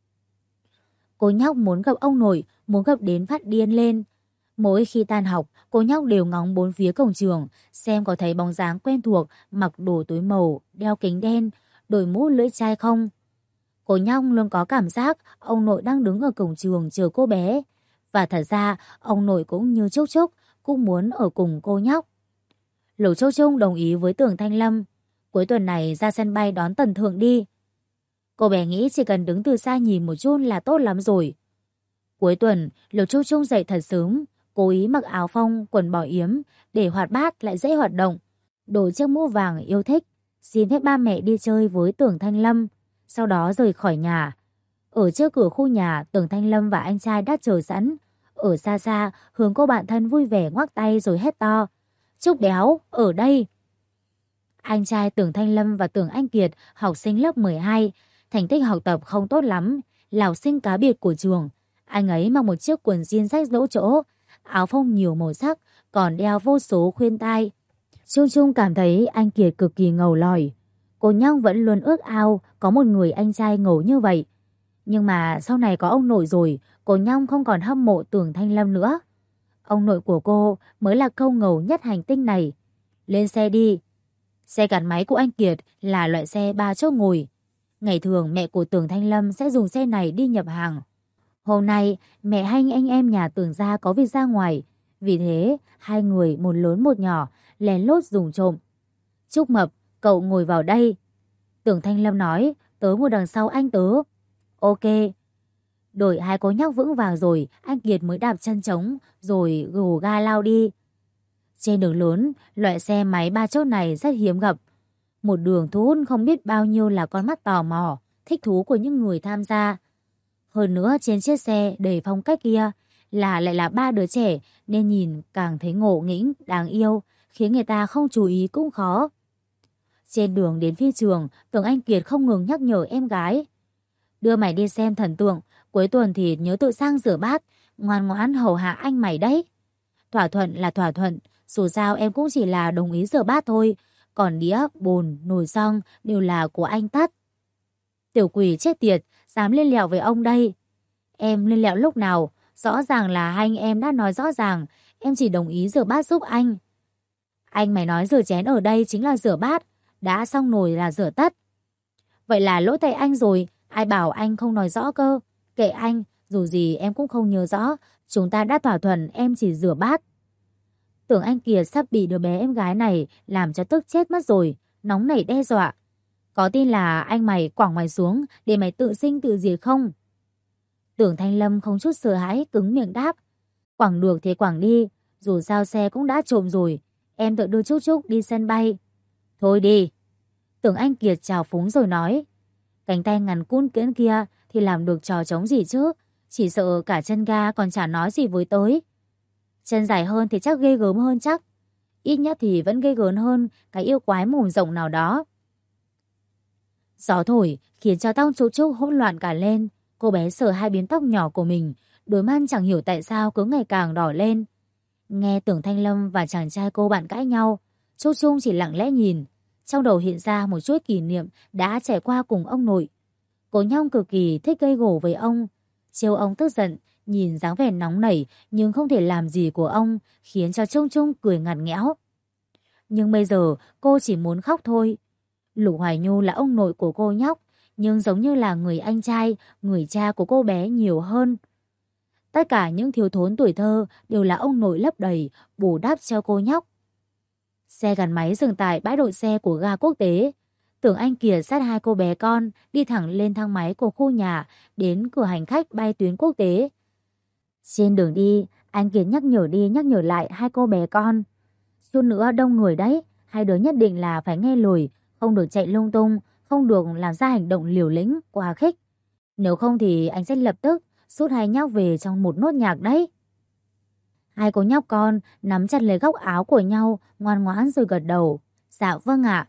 Cô nhóc muốn gặp ông nội, muốn gặp đến phát điên lên. Mỗi khi tan học, cô nhóc đều ngóng bốn phía cổng trường, xem có thấy bóng dáng quen thuộc, mặc đồ tối màu, đeo kính đen, đội mũ lưỡi chai không. Cô nhóc luôn có cảm giác ông nội đang đứng ở cổng trường chờ cô bé. Và thật ra, ông nội cũng như Trúc Trúc, cũng muốn ở cùng cô nhóc. Lục Trúc Trúc đồng ý với Tưởng Thanh Lâm. Cuối tuần này ra sân bay đón Tần Thượng đi. Cô bé nghĩ chỉ cần đứng từ xa nhìn một chút là tốt lắm rồi. Cuối tuần, Lục Trúc Trúc dậy thật sớm, cố ý mặc áo phông, quần bò yếm, để hoạt bát lại dễ hoạt động. Đội chiếc mũ vàng yêu thích, xin phép ba mẹ đi chơi với Tưởng Thanh Lâm, sau đó rời khỏi nhà. Ở trước cửa khu nhà, Tưởng Thanh Lâm và anh trai đã chờ sẵn. Ở xa xa, hướng cô bạn thân vui vẻ ngoắc tay rồi hét to. Trúc Béo, ở đây! Anh trai Tưởng Thanh Lâm và Tưởng Anh Kiệt, học sinh lớp 12, thành tích học tập không tốt lắm, là học sinh cá biệt của trường. Anh ấy mặc một chiếc quần jean rách lỗ chỗ, áo phông nhiều màu sắc, còn đeo vô số khuyên tai. Trung Trung cảm thấy anh Kiệt cực kỳ ngầu lòi. Cô nhóc vẫn luôn ước ao có một người anh trai ngầu như vậy. Nhưng mà sau này có ông nội rồi, cô nhóc không còn hâm mộ Tưởng Thanh Lâm nữa. Ông nội của cô mới là câu ngầu nhất hành tinh này. Lên xe đi. Xe gắn máy của anh Kiệt là loại xe 3 chỗ ngồi. Ngày thường mẹ của Tưởng Thanh Lâm sẽ dùng xe này đi nhập hàng. Hôm nay mẹ hay anh em nhà Tưởng gia có việc ra ngoài. Vì thế hai người một lớn một nhỏ lén lút dùng trộm. Trúc Mập, cậu ngồi vào đây. Tưởng Thanh Lâm nói, tớ ngồi đằng sau anh tớ. Ok. Đợi hai cô nhóc vững vàng rồi, anh Kiệt mới đạp chân trống rồi gồ ga lao đi. Trên đường lớn, loại xe máy 3 chỗ này rất hiếm gặp. Một đường thu hút không biết bao nhiêu là con mắt tò mò, thích thú của những người tham gia. Hơn nữa trên chiếc xe đầy phong cách kia lại là ba đứa trẻ nên nhìn càng thấy ngộ nghĩnh, đáng yêu, khiến người ta không chú ý cũng khó. Trên đường đến phi trường, Tưởng Anh Kiệt không ngừng nhắc nhở em gái. Đưa mày đi xem thần tượng, cuối tuần thì nhớ tự sang rửa bát, ngoan ngoãn hầu hạ anh mày đấy. Thỏa thuận là thỏa thuận, dù sao em cũng chỉ là đồng ý rửa bát thôi, còn đĩa, bồn, nồi xong đều là của anh Tất. Tiểu quỷ chết tiệt, dám lên lẹo với ông đây. Em lên lẹo lúc nào? Rõ ràng là hai anh em đã nói rõ ràng, em chỉ đồng ý rửa bát giúp anh. Anh mày nói rửa chén ở đây chính là rửa bát, đã xong nồi là rửa tất. Vậy là lỗi tại anh rồi, ai bảo anh không nói rõ cơ. Kệ anh, dù gì em cũng không nhớ rõ, chúng ta đã thỏa thuận em chỉ rửa bát. Tưởng Anh Kiệt sắp bị đứa bé em gái này làm cho tức chết mất rồi, nóng nảy đe dọa. Có tin là anh mày quẳng mày xuống để mày tự sinh tự diệt không? Tưởng Thanh Lâm không chút sợ hãi, cứng miệng đáp. Quẳng được thì quẳng đi, dù sao xe cũng đã trộm rồi, em tự đưa Trúc Trúc đi sân bay. Thôi đi. Tưởng Anh Kiệt chào phúng rồi nói. Cánh tay ngắn cún kiễn kia thì làm được trò trống gì chứ, chỉ sợ cả chân ga còn chả nói gì với tới. Chân dài hơn thì chắc ghê gớm hơn chắc. Ít nhất thì vẫn ghê gớm hơn cái yêu quái mồm rộng nào đó. Gió thổi khiến cho tóc Trúc Trúc hỗn loạn cả lên. Cô bé sờ hai biếm tóc nhỏ của mình, đôi mắt chẳng hiểu tại sao cứ ngày càng đỏ lên. Nghe Tưởng Thanh Lâm và chàng trai cô bạn cãi nhau, Trúc Trúc chỉ lặng lẽ nhìn. Trong đầu hiện ra một chuỗi kỷ niệm đã trải qua cùng ông nội. Cô nhóc cực kỳ thích gây gổ với ông. Trêu ông tức giận, nhìn dáng vẻ nóng nảy nhưng không thể làm gì của ông, khiến cho Trúc Trúc cười ngặt nghẽo. Nhưng bây giờ cô chỉ muốn khóc thôi. Lục Hoài Nhu là ông nội của cô nhóc, nhưng giống như là người anh trai, người cha của cô bé nhiều hơn. Tất cả những thiếu thốn tuổi thơ đều là ông nội lấp đầy, bù đắp cho cô nhóc. Xe gắn máy dừng tại bãi đỗ xe của ga quốc tế. Tưởng Anh Kiệt dắt hai cô bé con đi thẳng lên thang máy của khu nhà đến cửa hành khách bay tuyến quốc tế. Trên đường đi, anh Kiệt nhắc nhở đi nhắc nhở lại hai cô bé con. Chút nữa đông người đấy, hai đứa nhất định là phải nghe lời, không được chạy lung tung, không được làm ra hành động liều lĩnh, quá khích. Nếu không thì anh sẽ lập tức rút hai nhóc về trong một nốt nhạc đấy. Hai cô nhóc con nắm chặt lấy góc áo của nhau, ngoan ngoãn rồi gật đầu. Dạ vâng ạ.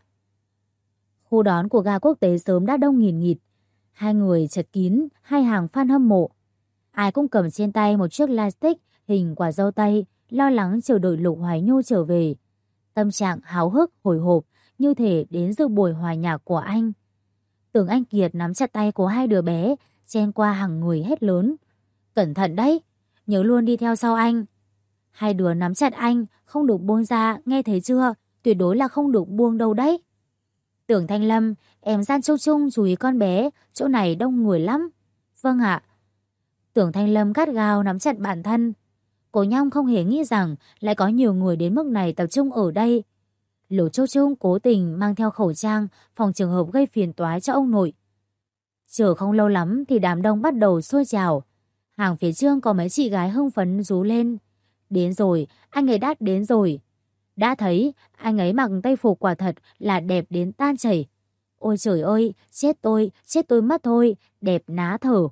Khu đón của ga quốc tế sớm đã đông nghìn nghịt. Hai người chật kín, hai hàng fan hâm mộ. Ai cũng cầm trên tay một chiếc lightstick hình quả dâu tây, lo lắng chờ đợi Lục Hoài Nhu trở về. Tâm trạng háo hức, hồi hộp, như thể đến dự buổi hòa nhạc của anh. Tưởng Anh Kiệt nắm chặt tay của hai đứa bé, chen qua hàng người hét lớn. Cẩn thận đấy, nhớ luôn đi theo sau anh. Hai đứa nắm chặt anh, không được buông ra, nghe thấy chưa? Tuyệt đối là không được buông đâu đấy. Tưởng Thanh Lâm, em gian Châu Trung chú ý con bé, chỗ này đông người lắm. Vâng ạ. Tưởng Thanh Lâm gắt gao nắm chặt bản thân. Cô nhóc không hề nghĩ rằng lại có nhiều người đến mức này tập trung ở đây. Lỗ Châu Trung cố tình mang theo khẩu trang, phòng trường hợp gây phiền toái cho ông nội. Chờ không lâu lắm thì đám đông bắt đầu sôi trào. Hàng phía trước có mấy chị gái hưng phấn rú lên. Đến rồi, anh ấy đã đến rồi. Đã thấy, anh ấy mặc tây phục quả thật là đẹp đến tan chảy. Ôi trời ơi, chết tôi mất thôi, đẹp ná thở.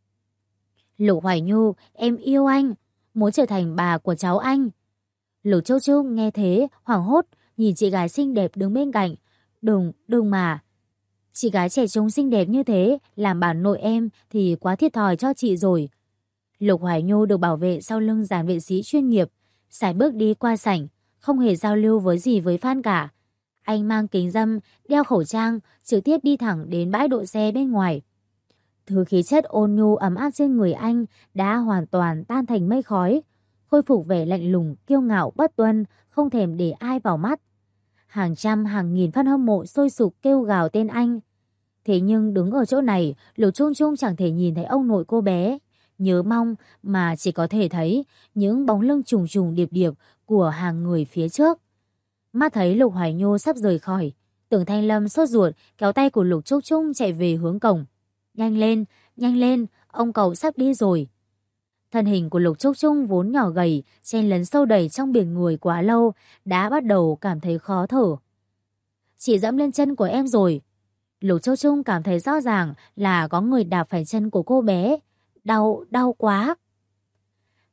Lục Hoài Nhu, em yêu anh, muốn trở thành bà của cháu anh. Lục Châu Châu nghe thế, hoảng hốt, nhìn chị gái xinh đẹp đứng bên cạnh. Đừng mà. Chị gái trẻ trung xinh đẹp như thế, làm bà nội em thì quá thiệt thòi cho chị rồi. Lục Hoài Nhu được bảo vệ sau lưng dàn vệ sĩ chuyên nghiệp, sải bước đi qua sảnh, không hề giao lưu với fan cả. Anh mang kính râm, đeo khẩu trang, trực tiếp đi thẳng đến bãi đỗ xe bên ngoài. Thứ khí chất ôn nhu ấm áp trên người anh đã hoàn toàn tan thành mây khói, khôi phục vẻ lạnh lùng, kiêu ngạo, bất tuân, không thèm để ai vào mắt. Hàng trăm hàng nghìn fan hâm mộ sôi sục kêu gào tên anh. Thế nhưng đứng ở chỗ này, Lục Trung Trung chẳng thể nhìn thấy ông nội cô bé. Nhớ mong mà chỉ có thể thấy những bóng lưng trùng trùng điệp điệp của hàng người phía trước. Mắt thấy Lục Hoài Nhu sắp rời khỏi, Tưởng Thanh Lâm sốt ruột kéo tay của Lục Trúc Trung chạy về hướng cổng. Nhanh lên, ông cậu sắp đi rồi. Thân hình của Lục Trúc Trung vốn nhỏ gầy, chen lấn sâu đầy trong biển người quá lâu, đã bắt đầu cảm thấy khó thở. Chị dẫm lên chân của em rồi. Lục Trúc Trung cảm thấy rõ ràng là có người đạp phải chân của cô bé. Đau quá.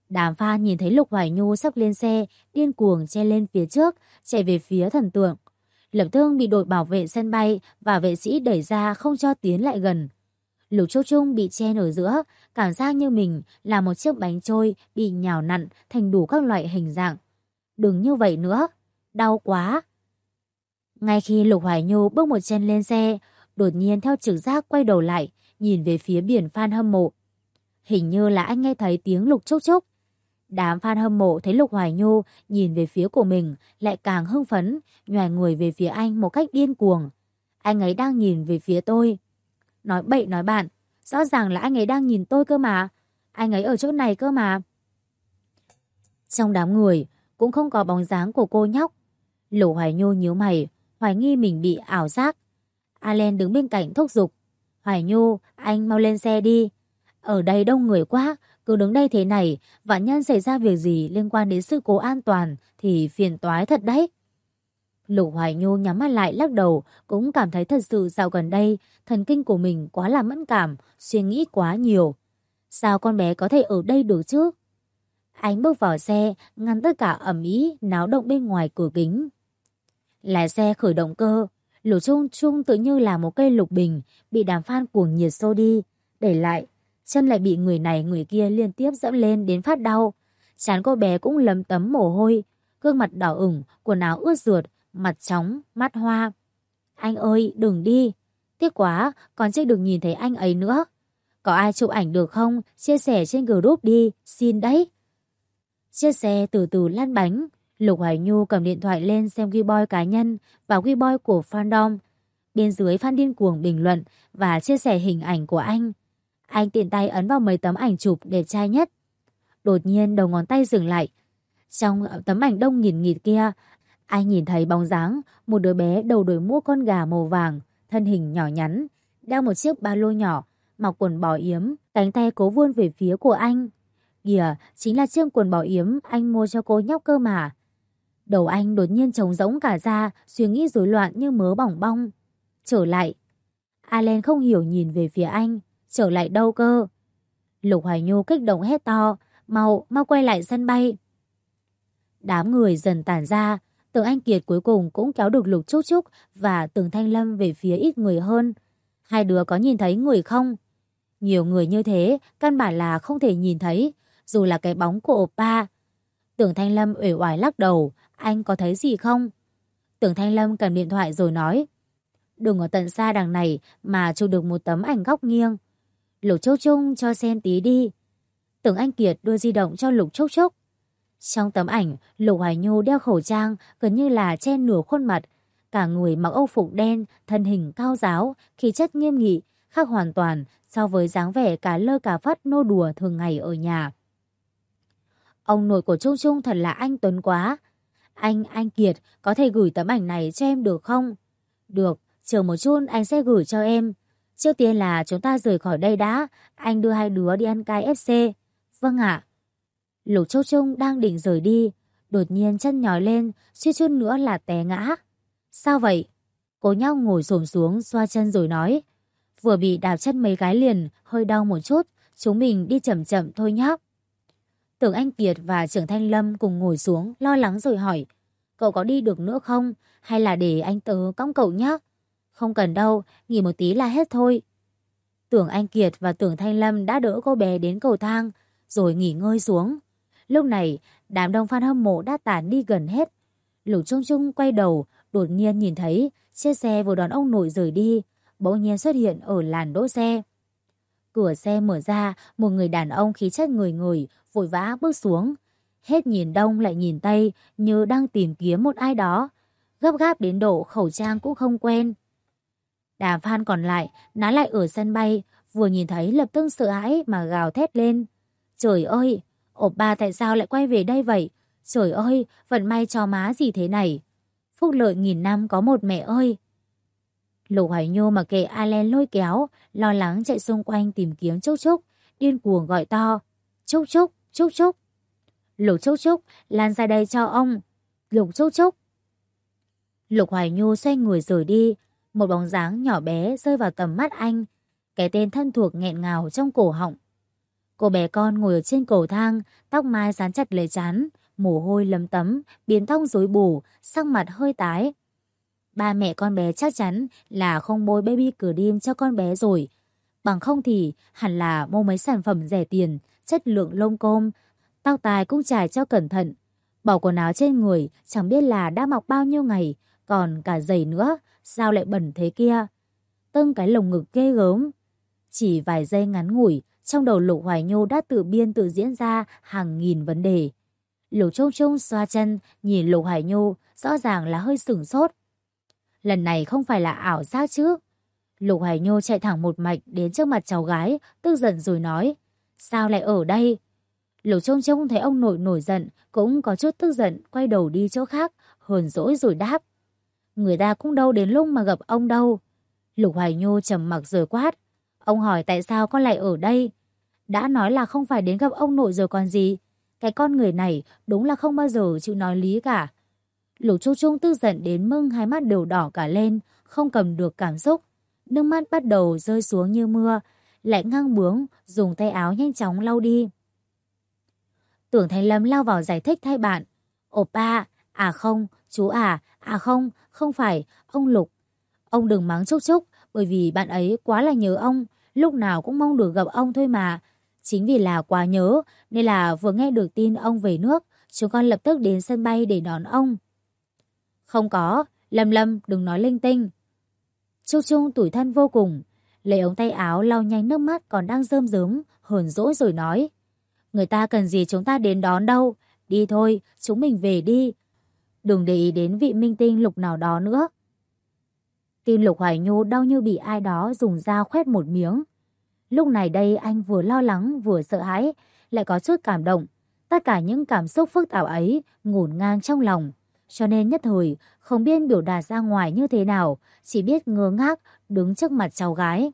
Đám fan nhìn thấy Lục Hoài Nhu sắp lên xe, điên cuồng chen lên phía trước, chạy về phía thần tượng. Lập tức bị đội bảo vệ sân bay và vệ sĩ đẩy ra không cho tiến lại gần. Lục Trúc Trung bị chen ở giữa, cảm giác như mình là một chiếc bánh trôi bị nhào nặn thành đủ các loại hình dạng. Đừng như vậy nữa, đau quá. Ngay khi Lục Hoài Nhu bước một chân lên xe, đột nhiên theo trực giác quay đầu lại, nhìn về phía biển fan hâm mộ. Hình như là anh nghe thấy tiếng Lục Trúc Trúc. Đám fan hâm mộ thấy Lục Hoài Nhu nhìn về phía của mình lại càng hưng phấn, nhoài người về phía anh một cách điên cuồng. Anh ấy đang nhìn về phía tôi. Nói bậy nói bạn, rõ ràng là anh ấy đang nhìn tôi cơ mà. Anh ấy ở chỗ này cơ mà. Trong đám người cũng không có bóng dáng của cô nhóc. Lục Hoài Nhu nhíu mày, hoài nghi mình bị ảo giác. Alen đứng bên cạnh thúc giục. Hoài Nhu, anh mau lên xe đi. Ở đây đông người quá, cứ đứng đây thế này, vạn nhân xảy ra việc gì liên quan đến sự cố an toàn thì phiền toái thật đấy. Lục Hoài Nhu nhắm mắt lại lắc đầu, cũng cảm thấy thật sự dạo gần đây, thần kinh của mình quá là mẫn cảm, suy nghĩ quá nhiều. Sao con bé có thể ở đây được chứ? Anh bước vào xe, ngăn tất cả ầm ĩ náo động bên ngoài cửa kính. Lái xe khởi động cơ, Lục Trung Trung tự như là một cây lục bình, bị đám fan cuồng nhiệt xô đi, đẩy lại. Chân lại bị người này người kia liên tiếp dẫm lên đến phát đau. Trán cô bé cũng lấm tấm mồ hôi, gương mặt đỏ ửng, quần áo ướt rượt, mặt tróng, mắt hoa. Anh ơi, đừng đi. Tiếc quá, còn chưa được nhìn thấy anh ấy nữa. Có ai chụp ảnh được không? Chia sẻ trên group đi, xin đấy. Chiếc xe từ từ lăn bánh. Lục Hoài Nhu cầm điện thoại lên xem Weibo cá nhân và Weibo của fandom. Bên dưới fan điên cuồng bình luận và chia sẻ hình ảnh của anh. Anh tiện tay ấn vào mấy tấm ảnh chụp đẹp trai nhất. Đột nhiên đầu ngón tay dừng lại. Trong tấm ảnh đông nghìn nghịt kia, anh nhìn thấy bóng dáng một đứa bé đầu đội mũ con gà màu vàng, thân hình nhỏ nhắn, đeo một chiếc ba lô nhỏ, mặc quần bò yếm, cánh tay cố vươn về phía của anh. Kìa, chính là chiếc quần bò yếm anh mua cho cô nhóc cơ mà. Đầu anh đột nhiên trống rỗng cả ra, suy nghĩ rối loạn như mớ bỏng bong. Trở lại. Alen không hiểu nhìn về phía anh. Trở lại đâu cơ? Lục Hoài Nhu kích động hét to. Mau quay lại sân bay. Đám người dần tản ra. Tưởng Anh Kiệt cuối cùng cũng kéo được Lục Trúc Trúc và Tưởng Thanh Lâm về phía ít người hơn. Hai đứa có nhìn thấy người không? Nhiều người như thế, căn bản là không thể nhìn thấy, dù là cái bóng của oppa. Tưởng Thanh Lâm uể oải lắc đầu. Anh có thấy gì không? Tưởng Thanh Lâm cầm điện thoại rồi nói. Đừng ở tận xa đằng này mà chụp được một tấm ảnh góc nghiêng. Lục Trúc Trúc cho xem tí đi. Tưởng Anh Kiệt đưa di động cho Lục Trúc Trúc. Trong tấm ảnh, Lục Hoài Nhu đeo khẩu trang gần như là che nửa khuôn mặt. Cả người mặc âu phục đen, thân hình cao ráo, khí chất nghiêm nghị, khác hoàn toàn so với dáng vẻ cả lơ cả phất nô đùa thường ngày ở nhà. Ông nội của Trung Trung thật là anh tuấn quá. Anh Kiệt, có thể gửi tấm ảnh này cho em được không? Được, chờ một chút anh sẽ gửi cho em. Trước tiên là chúng ta rời khỏi đây đã. Anh đưa hai đứa đi ăn KFC. Vâng ạ. Lục Châu Trung đang định rời đi. Đột nhiên chân nhói lên, suýt chút nữa là té ngã. Sao vậy? Cô nhóc ngồi xổm xuống xoa chân rồi nói. Vừa bị đạp chân mấy cái liền, hơi đau một chút. Chúng mình đi chậm chậm thôi nhóc. Tưởng Anh Kiệt và Trưởng Thanh Lâm cùng ngồi xuống lo lắng rồi hỏi. Cậu có đi được nữa không? Hay là để anh tớ cõng cậu nhé? Không cần đâu, nghỉ một tí là hết thôi. Tưởng Anh Kiệt và Tưởng Thanh Lâm đã đỡ cô bé đến cầu thang, rồi nghỉ ngơi xuống. Lúc này, đám đông fan hâm mộ đã tản đi gần hết. Lục Trung Trung quay đầu, đột nhiên nhìn thấy chiếc xe vừa đón ông nội rời đi, bỗng nhiên xuất hiện ở làn đỗ xe. Cửa xe mở ra, một người đàn ông khí chất người người, vội vã bước xuống. Hết nhìn đông lại nhìn tây, như đang tìm kiếm một ai đó. Gấp gáp đến độ khẩu trang cũng không quen. Đám fan còn lại, nán lại ở sân bay, vừa nhìn thấy lập tức sợ hãi mà gào thét lên. Trời ơi, oppa tại sao lại quay về đây vậy? Trời ơi, vận may cho má gì thế này? Phúc lợi nghìn năm có một mẹ ơi! Lục Hoài Nhu mà kệ Alen lôi kéo, lo lắng chạy xung quanh tìm kiếm Trúc Trúc, điên cuồng gọi to. Trúc Trúc, Trúc Trúc. Lục Trúc Trúc, lan ra đây cho ông. Lục Trúc Trúc. Lục Hoài Nhu xoay người rời đi, một bóng dáng nhỏ bé rơi vào tầm mắt anh. Cái tên thân thuộc nghẹn ngào trong cổ họng. Cô bé con ngồi ở trên cầu thang, tóc mai dán chặt lấy trán, mồ hôi lấm tấm, biếm tóc rối bù, sắc mặt hơi tái. Ba mẹ con bé chắc chắn là không bôi baby cream cho con bé rồi. Bằng không thì hẳn là mua mấy sản phẩm rẻ tiền, chất lượng lông côm, tóc tai cũng chải cho cẩn thận. Bỏ quần áo trên người chẳng biết là đã mặc bao nhiêu ngày, còn cả giày nữa, sao lại bẩn thế kia. Tưng cái lồng ngực ghê gớm. Chỉ vài giây ngắn ngủi, trong đầu Lục Hoài Nhu đã tự biên tự diễn ra hàng nghìn vấn đề. Lục Trung Trung xoa chân, nhìn Lục Hoài Nhu, rõ ràng là hơi sửng sốt. Lần này không phải là ảo giác chứ? Lục Hoài Nhu chạy thẳng một mạch đến trước mặt cháu gái, tức giận rồi nói. Sao lại ở đây? Lục Trung Trung thấy ông nội nổi giận, cũng có chút tức giận, quay đầu đi chỗ khác, hờn dỗi rồi đáp. Người ta cũng đâu đến lúc mà gặp ông đâu. Lục Hoài Nhu trầm mặc rồi quát. Ông hỏi tại sao con lại ở đây? Đã nói là không phải đến gặp ông nội rồi còn gì. Cái con người này đúng là không bao giờ chịu nói lý cả. Lục Trung Trung tức giận đến mức hai mắt đều đỏ cả lên, không cầm được cảm xúc. Nước mắt bắt đầu rơi xuống như mưa, lại ngang bướng, dùng tay áo nhanh chóng lau đi. Tưởng Thành Lâm lao vào giải thích thay bạn. Oppa, à không, chú à không, không phải, ông Lục. Ông đừng mắng Trúc Trúc, bởi vì bạn ấy quá là nhớ ông, lúc nào cũng mong được gặp ông thôi mà. Chính vì là quá nhớ, nên là vừa nghe được tin ông về nước, chúng con lập tức đến sân bay để đón ông. Không có, Lâm Lâm đừng nói linh tinh. Trúc Trung tủi thân vô cùng, lấy ống tay áo lau nhanh nước mắt còn đang rơm rớm, hờn dỗi rồi nói. Người ta cần gì chúng ta đến đón đâu, đi thôi, chúng mình về đi. Đừng để ý đến vị minh tinh Lục nào đó nữa. Tim Lục Hoài Nhu đau như bị ai đó dùng dao khoét một miếng. Lúc này đây anh vừa lo lắng vừa sợ hãi, lại có chút cảm động. Tất cả những cảm xúc phức tạp ấy ngổn ngang trong lòng. Cho nên nhất thời không biết biểu đạt ra ngoài như thế nào, chỉ biết ngơ ngác đứng trước mặt cháu gái.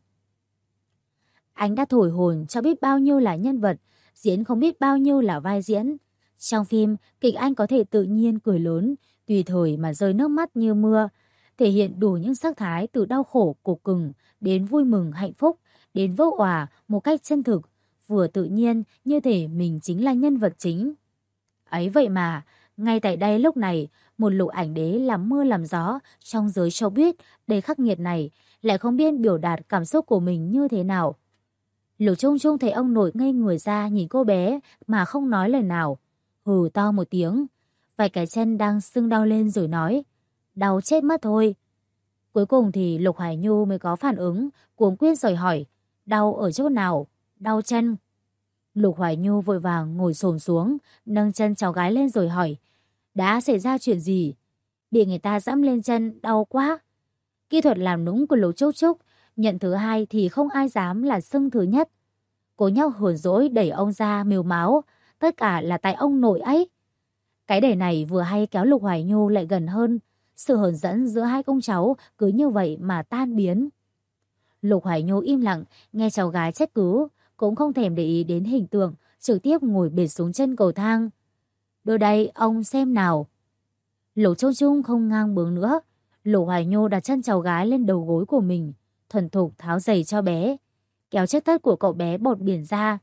Anh đã thổi hồn cho biết bao nhiêu là nhân vật, diễn không biết bao nhiêu là vai diễn. Trong phim, kịch anh có thể tự nhiên cười lớn, tùy thời mà rơi nước mắt như mưa, thể hiện đủ những sắc thái từ đau khổ, cục cừng, đến vui mừng, hạnh phúc, đến vô òa một cách chân thực, vừa tự nhiên như thể mình chính là nhân vật chính. Ấy vậy mà, ngay tại đây lúc này, một Lục Ảnh Đế làm mưa làm gió trong giới showbiz đầy khắc nghiệt này lại không biết biểu đạt cảm xúc của mình như thế nào. Lục Trung Trung thấy ông nội ngây người ra nhìn cô bé mà không nói lời nào. Hừ to một tiếng, vài cái chân đang sưng đau lên rồi nói. Đau chết mất thôi. Cuối cùng thì Lục Hải Nhu mới có phản ứng, cuống quýt rồi hỏi. Đau ở chỗ nào? Đau chân. Lục Hoài Nhu vội vàng ngồi xổm xuống, nâng chân cháu gái lên rồi hỏi. Đã xảy ra chuyện gì? Bị người ta giẫm lên chân, đau quá. Kỹ thuật làm nũng của Lục Trúc Trúc, nhận thứ hai thì không ai dám là xưng thứ nhất. Cô nhóc hờn dỗi đẩy ông ra mếu máo, tất cả là tại ông nội ấy. Cái đẩy này vừa hay kéo Lục Hoài Nhu lại gần hơn, sự hờn dẫn giữa hai ông cháu cứ như vậy mà tan biến. Lục Hoài Nhu im lặng, nghe cháu gái trách cứ, cũng không thèm để ý đến hình tượng, trực tiếp ngồi bệt xuống chân cầu thang. Đưa đây, ông xem nào. Lục Trung Trung không ngang bướng nữa. Lục Hoài Nhu đặt chân cháu gái lên đầu gối của mình, thuần thục tháo giày cho bé, kéo chiếc tất của cậu bé bọt biển ra.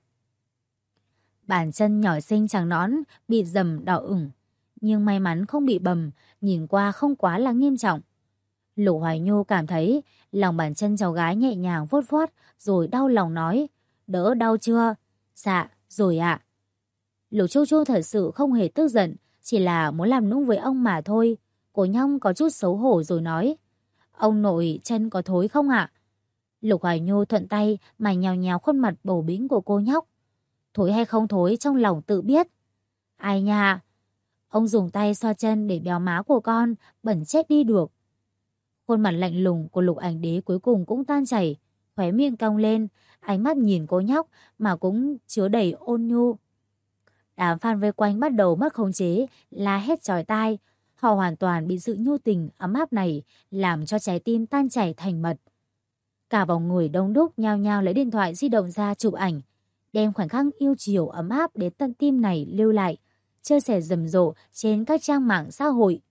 Bàn chân nhỏ xinh trắng nõn bị dầm đỏ ửng, nhưng may mắn không bị bầm, nhìn qua không quá là nghiêm trọng. Lục Hoài Nhu cảm thấy lòng bàn chân cháu gái nhẹ nhàng vuốt vuốt, rồi đau lòng nói, đỡ đau chưa? Dạ, rồi ạ. Lục Chu Chu thật sự không hề tức giận, chỉ là muốn làm nũng với ông mà thôi. Cô nhong có chút xấu hổ rồi nói, ông nội chân có thối không ạ? Lục Hoài Nhu thuận tay mà nhào nhào khuôn mặt bầu bĩnh của cô nhóc. Thối hay không thối trong lòng tự biết. Ai nha? Ông dùng tay xoa chân để béo má của con, bẩn chết đi được. Khuôn mặt lạnh lùng của Lục Ảnh Đế cuối cùng cũng tan chảy, khóe miệng cong lên, ánh mắt nhìn cô nhóc mà cũng chứa đầy ôn nhu. Đám fan vây quanh bắt đầu mất khống chế, la hét chói tai. Họ hoàn toàn bị sự nhu tình ấm áp này làm cho trái tim tan chảy thành mật. Cả vòng người đông đúc nhao nhao lấy điện thoại di động ra chụp ảnh, đem khoảnh khắc yêu chiều ấm áp đến tận tim này lưu lại, chia sẻ rầm rộ trên các trang mạng xã hội.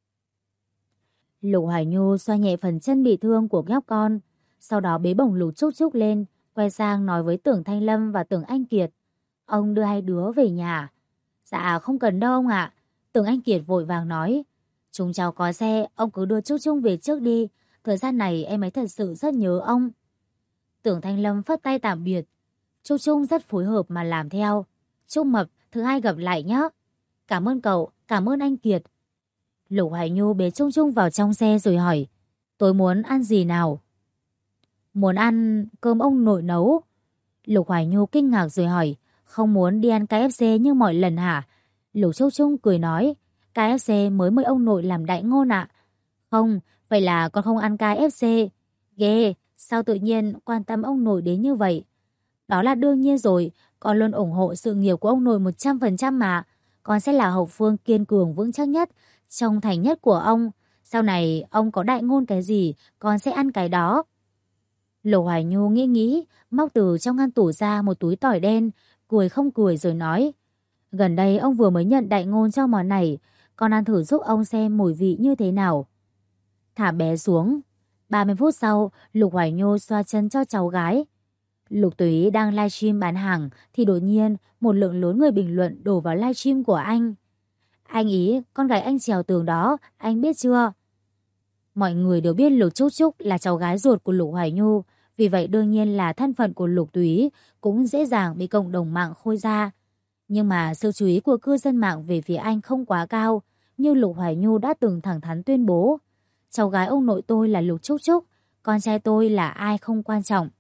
Lục Hải Nhu xoa nhẹ phần chân bị thương của nhóc con, sau đó bế bổng Lục Trúc Trúc lên, quay sang nói với Tưởng Thanh Lâm và Tưởng Anh Kiệt. ông đưa hai đứa về nhà. Dạ không cần đâu ông ạ. Tưởng Anh Kiệt vội vàng nói. Chúng cháu có xe, ông cứ đưa Trúc Trung về trước đi. Thời gian này em ấy thật sự rất nhớ ông. Tưởng Thanh Lâm phất tay tạm biệt. Trúc Trung rất phối hợp mà làm theo. Trúc Mập, thứ hai gặp lại nhé. Cảm ơn cậu, cảm ơn anh Kiệt. Lục Hải Nhu bế Trung Trung vào trong xe rồi hỏi. Tôi muốn ăn gì nào? Muốn ăn cơm ông nội nấu. Lục Hải Nhu kinh ngạc rồi hỏi. Không muốn đi ăn KFC như mọi lần hả? Lục Trúc Trung cười nói. KFC mới mời ông nội làm đại ngôn ạ. Không, vậy là con không ăn KFC. Ghê, sao tự nhiên quan tâm ông nội đến như vậy? Đó là đương nhiên rồi, con luôn ủng hộ sự nghiệp của ông nội 100% mà. Con sẽ là hậu phương kiên cường vững chắc nhất, trung thành nhất của ông. Sau này ông có đại ngôn cái gì, con sẽ ăn cái đó. Lục Hoài Nhu nghĩ, móc từ trong ngăn tủ ra một túi tỏi đen, cười không cười rồi nói. Gần đây ông vừa mới nhận đại ngôn cho món này, con ăn thử giúp ông xem mùi vị như thế nào. Thả bé xuống. 30 phút sau, Lục Hoài Nhu xoa chân cho cháu gái. Lục Túy đang livestream bán hàng thì đột nhiên một lượng lớn người bình luận đổ vào livestream của anh. Anh ý, con gái anh trèo tường đó, anh biết chưa? Mọi người đều biết Lục Trúc Trúc là cháu gái ruột của Lục Hoài Nhu, vì vậy đương nhiên là thân phận của Lục Túy cũng dễ dàng bị cộng đồng mạng khôi ra. Nhưng mà sự chú ý của cư dân mạng về phía anh không quá cao, như Lục Hoài Nhu đã từng thẳng thắn tuyên bố. Cháu gái ông nội tôi là Lục Trúc Trúc, con trai tôi là ai không quan trọng.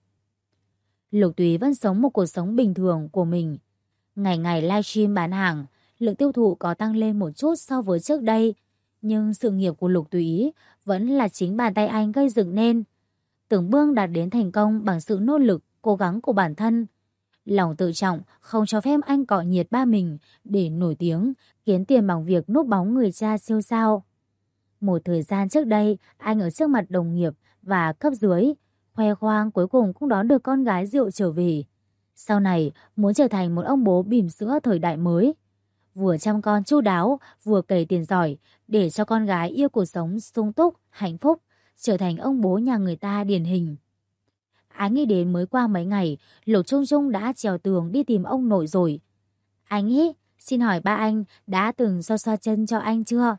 Lục Túy vẫn sống một cuộc sống bình thường của mình. Ngày ngày livestream bán hàng, lượng tiêu thụ có tăng lên một chút so với trước đây, nhưng sự nghiệp của Lục Túy vẫn là chính bàn tay anh gây dựng nên. Từng bước đạt đến thành công bằng sự nỗ lực, cố gắng của bản thân. Lòng tự trọng không cho phép anh cọ nhiệt ba mình để nổi tiếng, kiếm tiền bằng việc núp bóng người cha siêu sao. Một thời gian trước đây, anh ở trước mặt đồng nghiệp và cấp dưới, khoe khoang cuối cùng cũng đón được con gái rượu trở về. Sau này, muốn trở thành một ông bố bỉm sữa thời đại mới. Vừa chăm con chu đáo, vừa cày tiền giỏi, để cho con gái yêu cuộc sống sung túc, hạnh phúc, trở thành ông bố nhà người ta điển hình. Anh nghĩ đến mới qua mấy ngày, Lục Trung Trung đã trèo tường đi tìm ông nội rồi. Anh ý, xin hỏi ba anh đã từng xoa xoa chân cho anh chưa?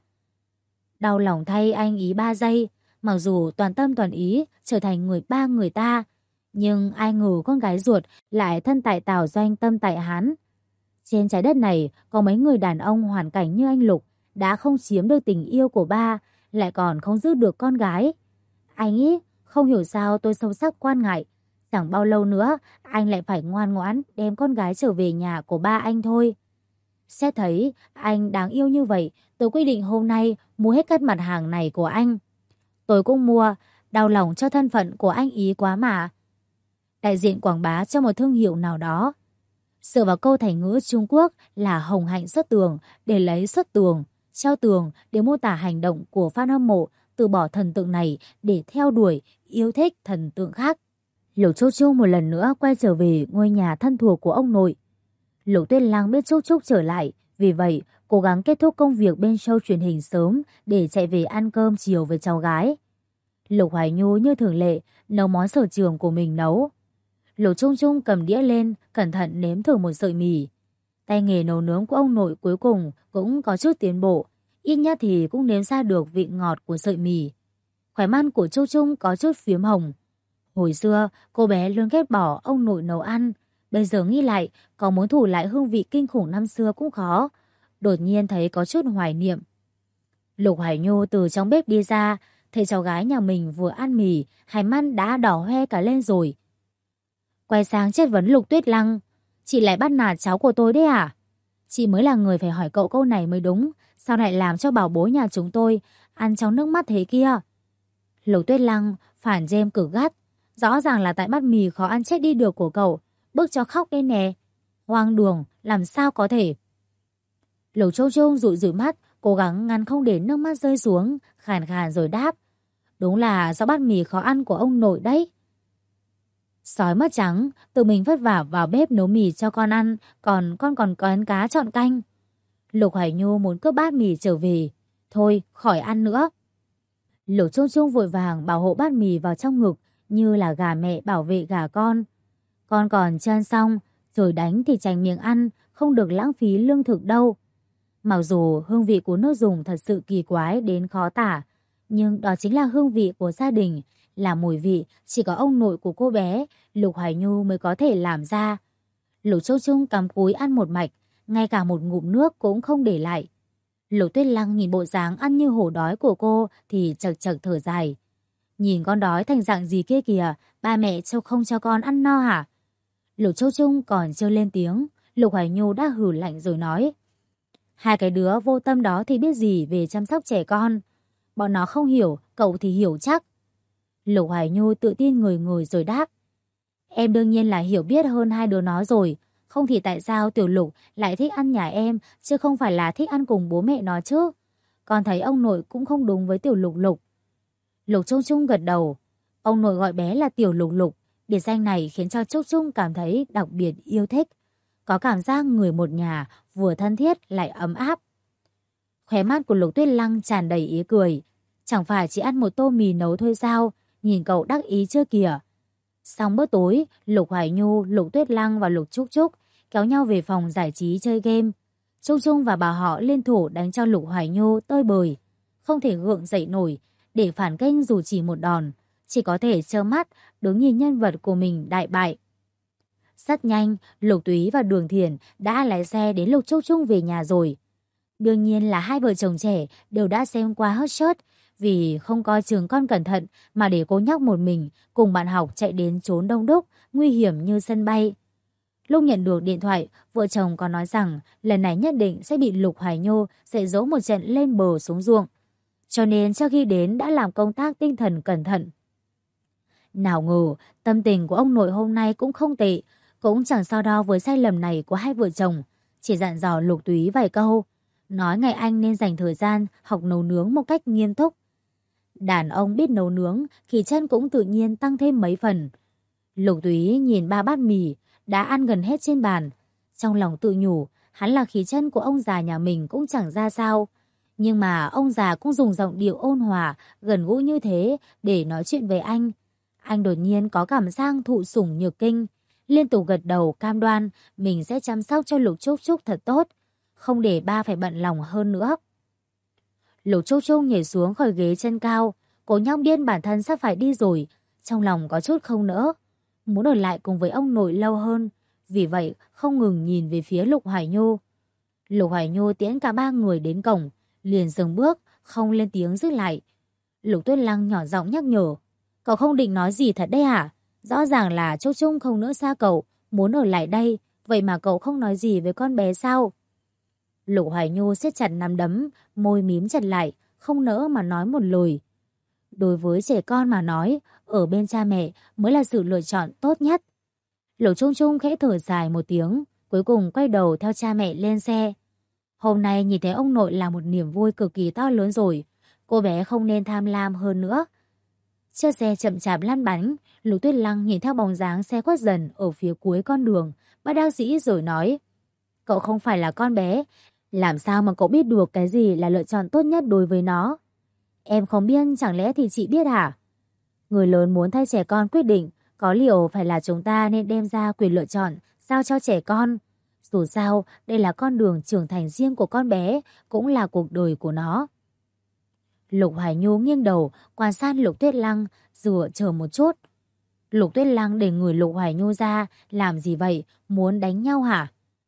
Đau lòng thay anh ý 3 giây, mặc dù toàn tâm toàn ý trở thành người ba người ta, nhưng ai ngờ con gái ruột lại thân tại Tào doanh tâm tại Hán. Trên trái đất này có mấy người đàn ông hoàn cảnh như anh Lục đã không chiếm được tình yêu của ba, lại còn không giữ được con gái. Anh ý, không hiểu sao tôi sâu sắc quan ngại. Chẳng bao lâu nữa anh lại phải ngoan ngoãn đem con gái trở về nhà của ba anh thôi. Xét thấy anh đáng yêu như vậy, tôi quyết định hôm nay mua hết các mặt hàng này của anh. Tôi cũng mua, đau lòng cho thân phận của anh ý quá mà. Đại diện quảng bá cho một thương hiệu nào đó. Dựa vào câu thành ngữ Trung Quốc là hồng hạnh xuất tường để lấy xuất tường, treo tường để mô tả hành động của fan hâm mộ từ bỏ thần tượng này để theo đuổi, yêu thích thần tượng khác. Lục Trúc Trúc một lần nữa quay trở về ngôi nhà thân thuộc của ông nội. Lục Tuyết Lăng biết Trúc Trúc trở lại, vì vậy cố gắng kết thúc công việc bên show truyền hình sớm để chạy về ăn cơm chiều với cháu gái. Lục Hoài Nhu như thường lệ nấu món sở trường của mình nấu. Lục Trung Trung cầm đĩa lên, cẩn thận nếm thử một sợi mì. Tay nghề nấu nướng của ông nội cuối cùng cũng có chút tiến bộ, ít nhất thì cũng nếm ra được vị ngọt của sợi mì. Khóe mắt của Trung Trung có chút phiếm hồng. Hồi xưa, cô bé luôn ghét bỏ ông nội nấu ăn. Bây giờ nghĩ lại, có muốn thủ lại hương vị kinh khủng năm xưa cũng khó. Đột nhiên thấy có chút hoài niệm. Lục Hải Nhu từ trong bếp đi ra, thấy cháu gái nhà mình vừa ăn mì, hai mắt đã đỏ hoe cả lên rồi. Quay sang chất vấn Lục Tuyết Lăng. Chị lại bắt nạt cháu của tôi đấy à? Chị mới là người phải hỏi cậu câu này mới đúng. Sao lại làm cho bảo bối nhà chúng tôi ăn trong nước mắt thế kia? Lục Tuyết Lăng phản dêm cực gắt. Rõ ràng là tại bát mì khó ăn chết đi được của cậu, bức cho khóc đây nè. Hoang đường, làm sao có thể? Lục Châu Châu dụi dụi mắt, cố gắng ngăn không để nước mắt rơi xuống, khàn khàn rồi đáp. Đúng là do bát mì khó ăn của ông nội đấy. Sói mất trắng, tự mình vất vả vào bếp nấu mì cho con ăn, còn con còn cán cá chọn canh. Lục Hải Nhu muốn cướp bát mì trở về. Thôi, khỏi ăn nữa. Lục Trung Trung vội vàng bảo hộ bát mì vào trong ngực, như là gà mẹ bảo vệ gà con. Con còn chưa ăn xong, Trời đánh thì chành miệng ăn, không được lãng phí lương thực đâu. Mặc dù hương vị của nước dùng thật sự kỳ quái đến khó tả, nhưng đó chính là hương vị của gia đình, là mùi vị chỉ có ông nội của cô bé, Lục Hoài Nhu mới có thể làm ra. Lục Châu Trung cắm cúi ăn một mạch, ngay cả một ngụm nước cũng không để lại. Lục Tuyết Lăng nhìn bộ dáng ăn như hổ đói của cô thì chật chật thở dài. Nhìn con đói thành dạng gì kia kìa, ba mẹ không cho con ăn no hả? Lục Châu Trung còn chưa lên tiếng, Lục Hoài Nhu đã hừ lạnh rồi nói. Hai cái đứa vô tâm đó thì biết gì về chăm sóc trẻ con. Bọn nó không hiểu, cậu thì hiểu chắc. Lục Hoài Nhu tự tin ngồi ngồi rồi đáp. Em đương nhiên là hiểu biết hơn hai đứa nó rồi. Không thì tại sao Tiểu Lục lại thích ăn nhà em, chứ không phải là thích ăn cùng bố mẹ nó chứ. Con thấy ông nội cũng không đúng với Tiểu Lục Lục. Lục Trung Trung gật đầu. Ông nội gọi bé là Tiểu Lục Lục. Biệt danh này khiến cho Trúc Trung cảm thấy đặc biệt yêu thích. Có cảm giác người một nhà, vừa thân thiết lại ấm áp. Khóe mắt của Lục Tuyết Lăng tràn đầy ý cười. Chẳng phải chỉ ăn một tô mì nấu thôi sao? Nhìn cậu đắc ý chưa kìa. Xong bữa tối, Lục Hoài Nhu, Lục Tuyết Lăng và Lục Trúc Trúc kéo nhau về phòng giải trí chơi game. Trung Trung và bà họ liên thủ đánh cho Lục Hoài Nhu tơi bời. Không thể gượng dậy nổi, để phản kênh dù chỉ một đòn. Chỉ có thể trơ mắt, đứng nhìn nhân vật của mình đại bại. Rất nhanh, Lục Túy và Đường Thiển đã lái xe đến Lục Trúc Trung về nhà rồi. Đương nhiên là hai vợ chồng trẻ đều đã xem qua hết shot, vì không coi trường con cẩn thận mà để cô nhóc một mình cùng bạn học chạy đến chốn đông đúc, nguy hiểm như sân bay. Lúc nhận được điện thoại, vợ chồng có nói rằng lần này nhất định sẽ bị Lục Hoài Nhu dạy dỗ một trận lên bờ xuống ruộng. Cho nên trước khi đến đã làm công tác tinh thần cẩn thận. Nào ngờ, tâm tình của ông nội hôm nay cũng không tệ, cũng chẳng so đo với sai lầm này của hai vợ chồng, chỉ dặn dò Lục Túy vài câu, nói ngày anh nên dành thời gian học nấu nướng một cách nghiêm túc. Đàn ông biết nấu nướng, thì chân cũng tự nhiên tăng thêm mấy phần. Lục Túy nhìn ba bát mì đã ăn gần hết trên bàn, trong lòng tự nhủ, hắn là khí chân của ông già nhà mình cũng chẳng ra sao. Nhưng mà ông già cũng dùng giọng điệu ôn hòa, gần gũi như thế để nói chuyện với anh. Anh đột nhiên có cảm giác thụ sủng nhược kinh, liên tục gật đầu cam đoan mình sẽ chăm sóc cho Lục Trúc Trúc thật tốt, không để ba phải bận lòng hơn nữa. Lục Trúc Trúc nhảy xuống khỏi ghế chân cao, cô nhóc điên bản thân sắp phải đi rồi, trong lòng có chút không nỡ, muốn ở lại cùng với ông nội lâu hơn, vì vậy không ngừng nhìn về phía Lục Hoài Nhu. Lục Hoài Nhu tiễn cả ba người đến cổng, liền dừng bước, không lên tiếng dứt lại. Lục Tuyết Lăng nhỏ giọng nhắc nhở, cậu không định nói gì thật đấy hả? Rõ ràng là Trúc Trúc không nỡ xa cậu, muốn ở lại đây, vậy mà cậu không nói gì với con bé sao? Lục Hoài Nhu siết chặt nắm đấm, môi mím chặt lại, không nỡ mà nói một lời. Đối với trẻ con mà nói, ở bên cha mẹ mới là sự lựa chọn tốt nhất. Lục Trung Trung khẽ thở dài một tiếng, cuối cùng quay đầu theo cha mẹ lên xe. Hôm nay nhìn thấy ông nội là một niềm vui cực kỳ to lớn rồi, cô bé không nên tham lam hơn nữa. Chiếc xe chậm chạp lăn bánh, Lục Tuyết Lăng nhìn theo bóng dáng xe khuất dần ở phía cuối con đường, bất đắc dĩ rồi nói. Cậu không phải là con bé, làm sao mà cậu biết được cái gì là lựa chọn tốt nhất đối với nó? Em không biết, chẳng lẽ thì chị biết hả? Người lớn muốn thay trẻ con quyết định, có liệu phải là chúng ta nên đem ra quyền lựa chọn, giao cho trẻ con. Dù sao, đây là con đường trưởng thành riêng của con bé, cũng là cuộc đời của nó. Lục Hoài Nhu nghiêng đầu, quan sát Lục Tuyết Lăng, dựa chờ một chút. Lục Tuyết Lăng để người Lục Hoài Nhu ra, làm gì vậy, muốn đánh nhau hả?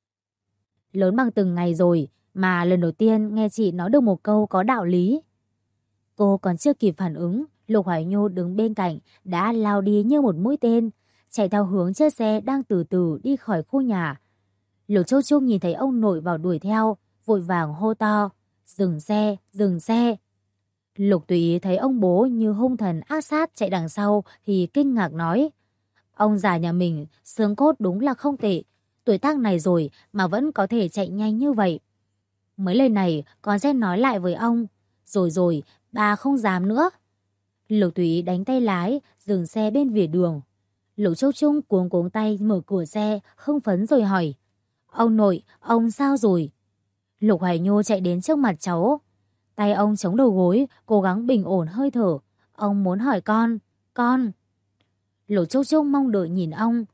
Lớn bằng từng ngày rồi, mà lần đầu tiên nghe chị nói được một câu có đạo lý. Cô còn chưa kịp phản ứng, Lục Hoài Nhu đứng bên cạnh đã lao đi như một mũi tên, chạy theo hướng chiếc xe đang từ từ đi khỏi khu nhà. Lục Châu Trung nhìn thấy ông nội vào đuổi theo, vội vàng hô to, dừng xe, dừng xe. Lục Tùy Ý thấy ông bố như hung thần ác sát chạy đằng sau thì kinh ngạc nói, ông già nhà mình xương cốt đúng là không tệ, tuổi tác này rồi mà vẫn có thể chạy nhanh như vậy. Mấy lời này con sẽ nói lại với ông, rồi, bà không dám nữa. Lục Tùy Ý đánh tay lái, dừng xe bên vỉa đường. Lục Châu Trung cuống cuống tay mở cửa xe, hưng phấn rồi hỏi, ông nội, ông sao rồi? Lục Hoài Nhu chạy đến trước mặt cháu. Tay ông chống đầu gối, cố gắng bình ổn hơi thở. Ông muốn hỏi con. Lục Châu Trung mong đợi nhìn ông.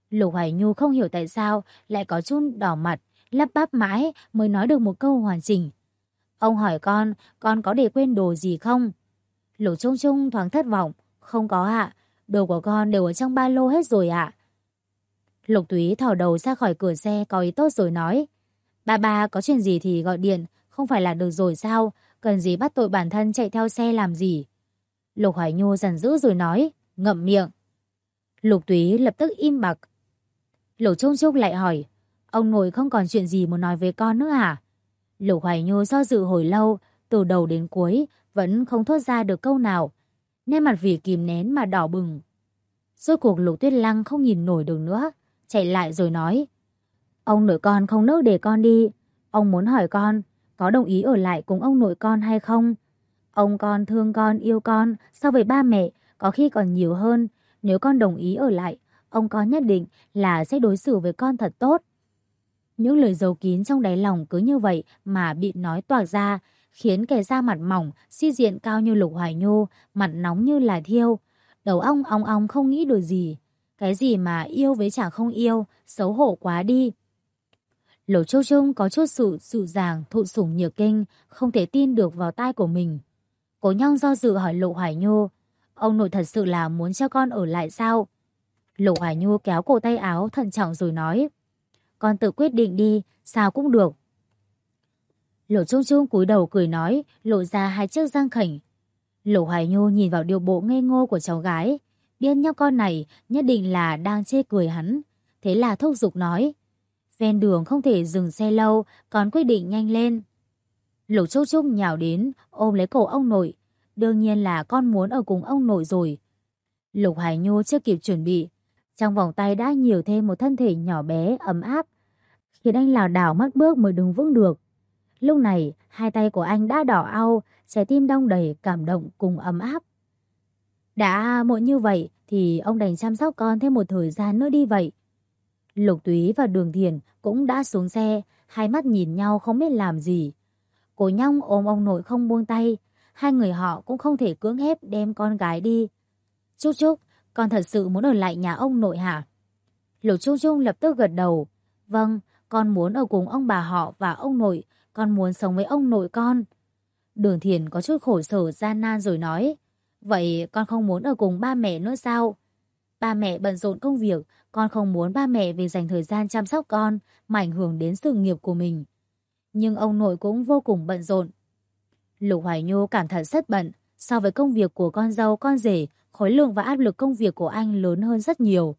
Lục Hoài Nhu không hiểu tại sao lại có chút đỏ mặt, lắp bắp mãi mới nói được một câu hoàn chỉnh. Ông hỏi con có để quên đồ gì không? Lục Trung Trung thoáng thất vọng. Không có ạ, đồ của con đều ở trong ba lô hết rồi ạ. Lục Túy thò đầu ra khỏi cửa xe có ý tốt rồi nói. Ba có chuyện gì thì gọi điện, không phải là được rồi sao? Cần gì bắt tội bản thân chạy theo xe làm gì? Lục Hoài Nhu giận dữ rồi nói. Ngậm miệng. Lục Túy lập tức im bặt. Lục Trung Trung lại hỏi. Ông nội không còn chuyện gì muốn nói với con nữa à? Lục Hoài Nhu do dự hồi lâu, từ đầu đến cuối vẫn không thốt ra được câu nào. Nét mặt vì kìm nén mà đỏ bừng. Rốt cuộc Lục Tuyết Lăng không nhìn nổi được nữa, chạy lại rồi nói. Ông nội con không nỡ để con đi. Ông muốn hỏi con có đồng ý ở lại cùng ông nội con hay không? Ông con thương con, yêu con so với ba mẹ có khi còn nhiều hơn. Nếu con đồng ý ở lại, ông con nhất định là sẽ đối xử với con thật tốt. Những lời giấu kín trong đáy lòng cứ như vậy mà bị nói toạc ra, khiến kẻ da mặt mỏng, sĩ diện cao như Lục Hoài Nhu, mặt nóng như là thiêu. Đầu ong ong không nghĩ được gì. Cái gì mà yêu với chả không yêu, xấu hổ quá đi. Lục Châu Trung có chút sự dịu dàng, thụ sủng nhược kinh, không thể tin được vào tai của mình. Cố Nhong do dự hỏi Lục Hoài Nhu, ông nội thật sự là muốn cho con ở lại sao? Lục Hoài Nhu kéo cổ tay áo thận trọng rồi nói, con tự quyết định đi, sao cũng được. Lục Trung Trung cúi đầu cười nói, lộ ra hai chiếc răng khểnh. Lục Hoài Nhu nhìn vào điều bộ ngây ngô của cháu gái, biết nhóc con này nhất định là đang chê cười hắn. Thế là thúc giục nói, ven đường không thể dừng xe lâu, con quyết định nhanh lên. Lục Trung Trung nhào đến, ôm lấy cổ ông nội. Đương nhiên là con muốn ở cùng ông nội rồi. Lục Hoài Nhu chưa kịp chuẩn bị, trong vòng tay đã nhiều thêm một thân thể nhỏ bé, ấm áp, khiến anh lảo đảo mất bước mới đứng vững được. Lúc này, hai tay của anh đã đỏ au, trái tim đong đầy cảm động cùng ấm áp. Đã muộn như vậy thì ông đành chăm sóc con thêm một thời gian nữa đi vậy. Lục Túy và Đường Thiền cũng đã xuống xe, hai mắt nhìn nhau không biết làm gì. Cố Nhong ôm ông nội không buông tay, hai người họ cũng không thể cưỡng ép đem con gái đi. Trúc Trúc, con thật sự muốn ở lại nhà ông nội hả? Lục Trung Trung lập tức gật đầu. Vâng, con muốn ở cùng ông bà họ và ông nội, con muốn sống với ông nội con. Đường Thiền có chút khổ sở gian nan rồi nói, vậy con không muốn ở cùng ba mẹ nữa sao? Ba mẹ bận rộn công việc, con không muốn ba mẹ vì dành thời gian chăm sóc con mà ảnh hưởng đến sự nghiệp của mình. Nhưng ông nội cũng vô cùng bận rộn. Lục Hoài Nhu cảm thấy rất bận, so với công việc của con dâu con rể, khối lượng và áp lực công việc của anh lớn hơn rất nhiều.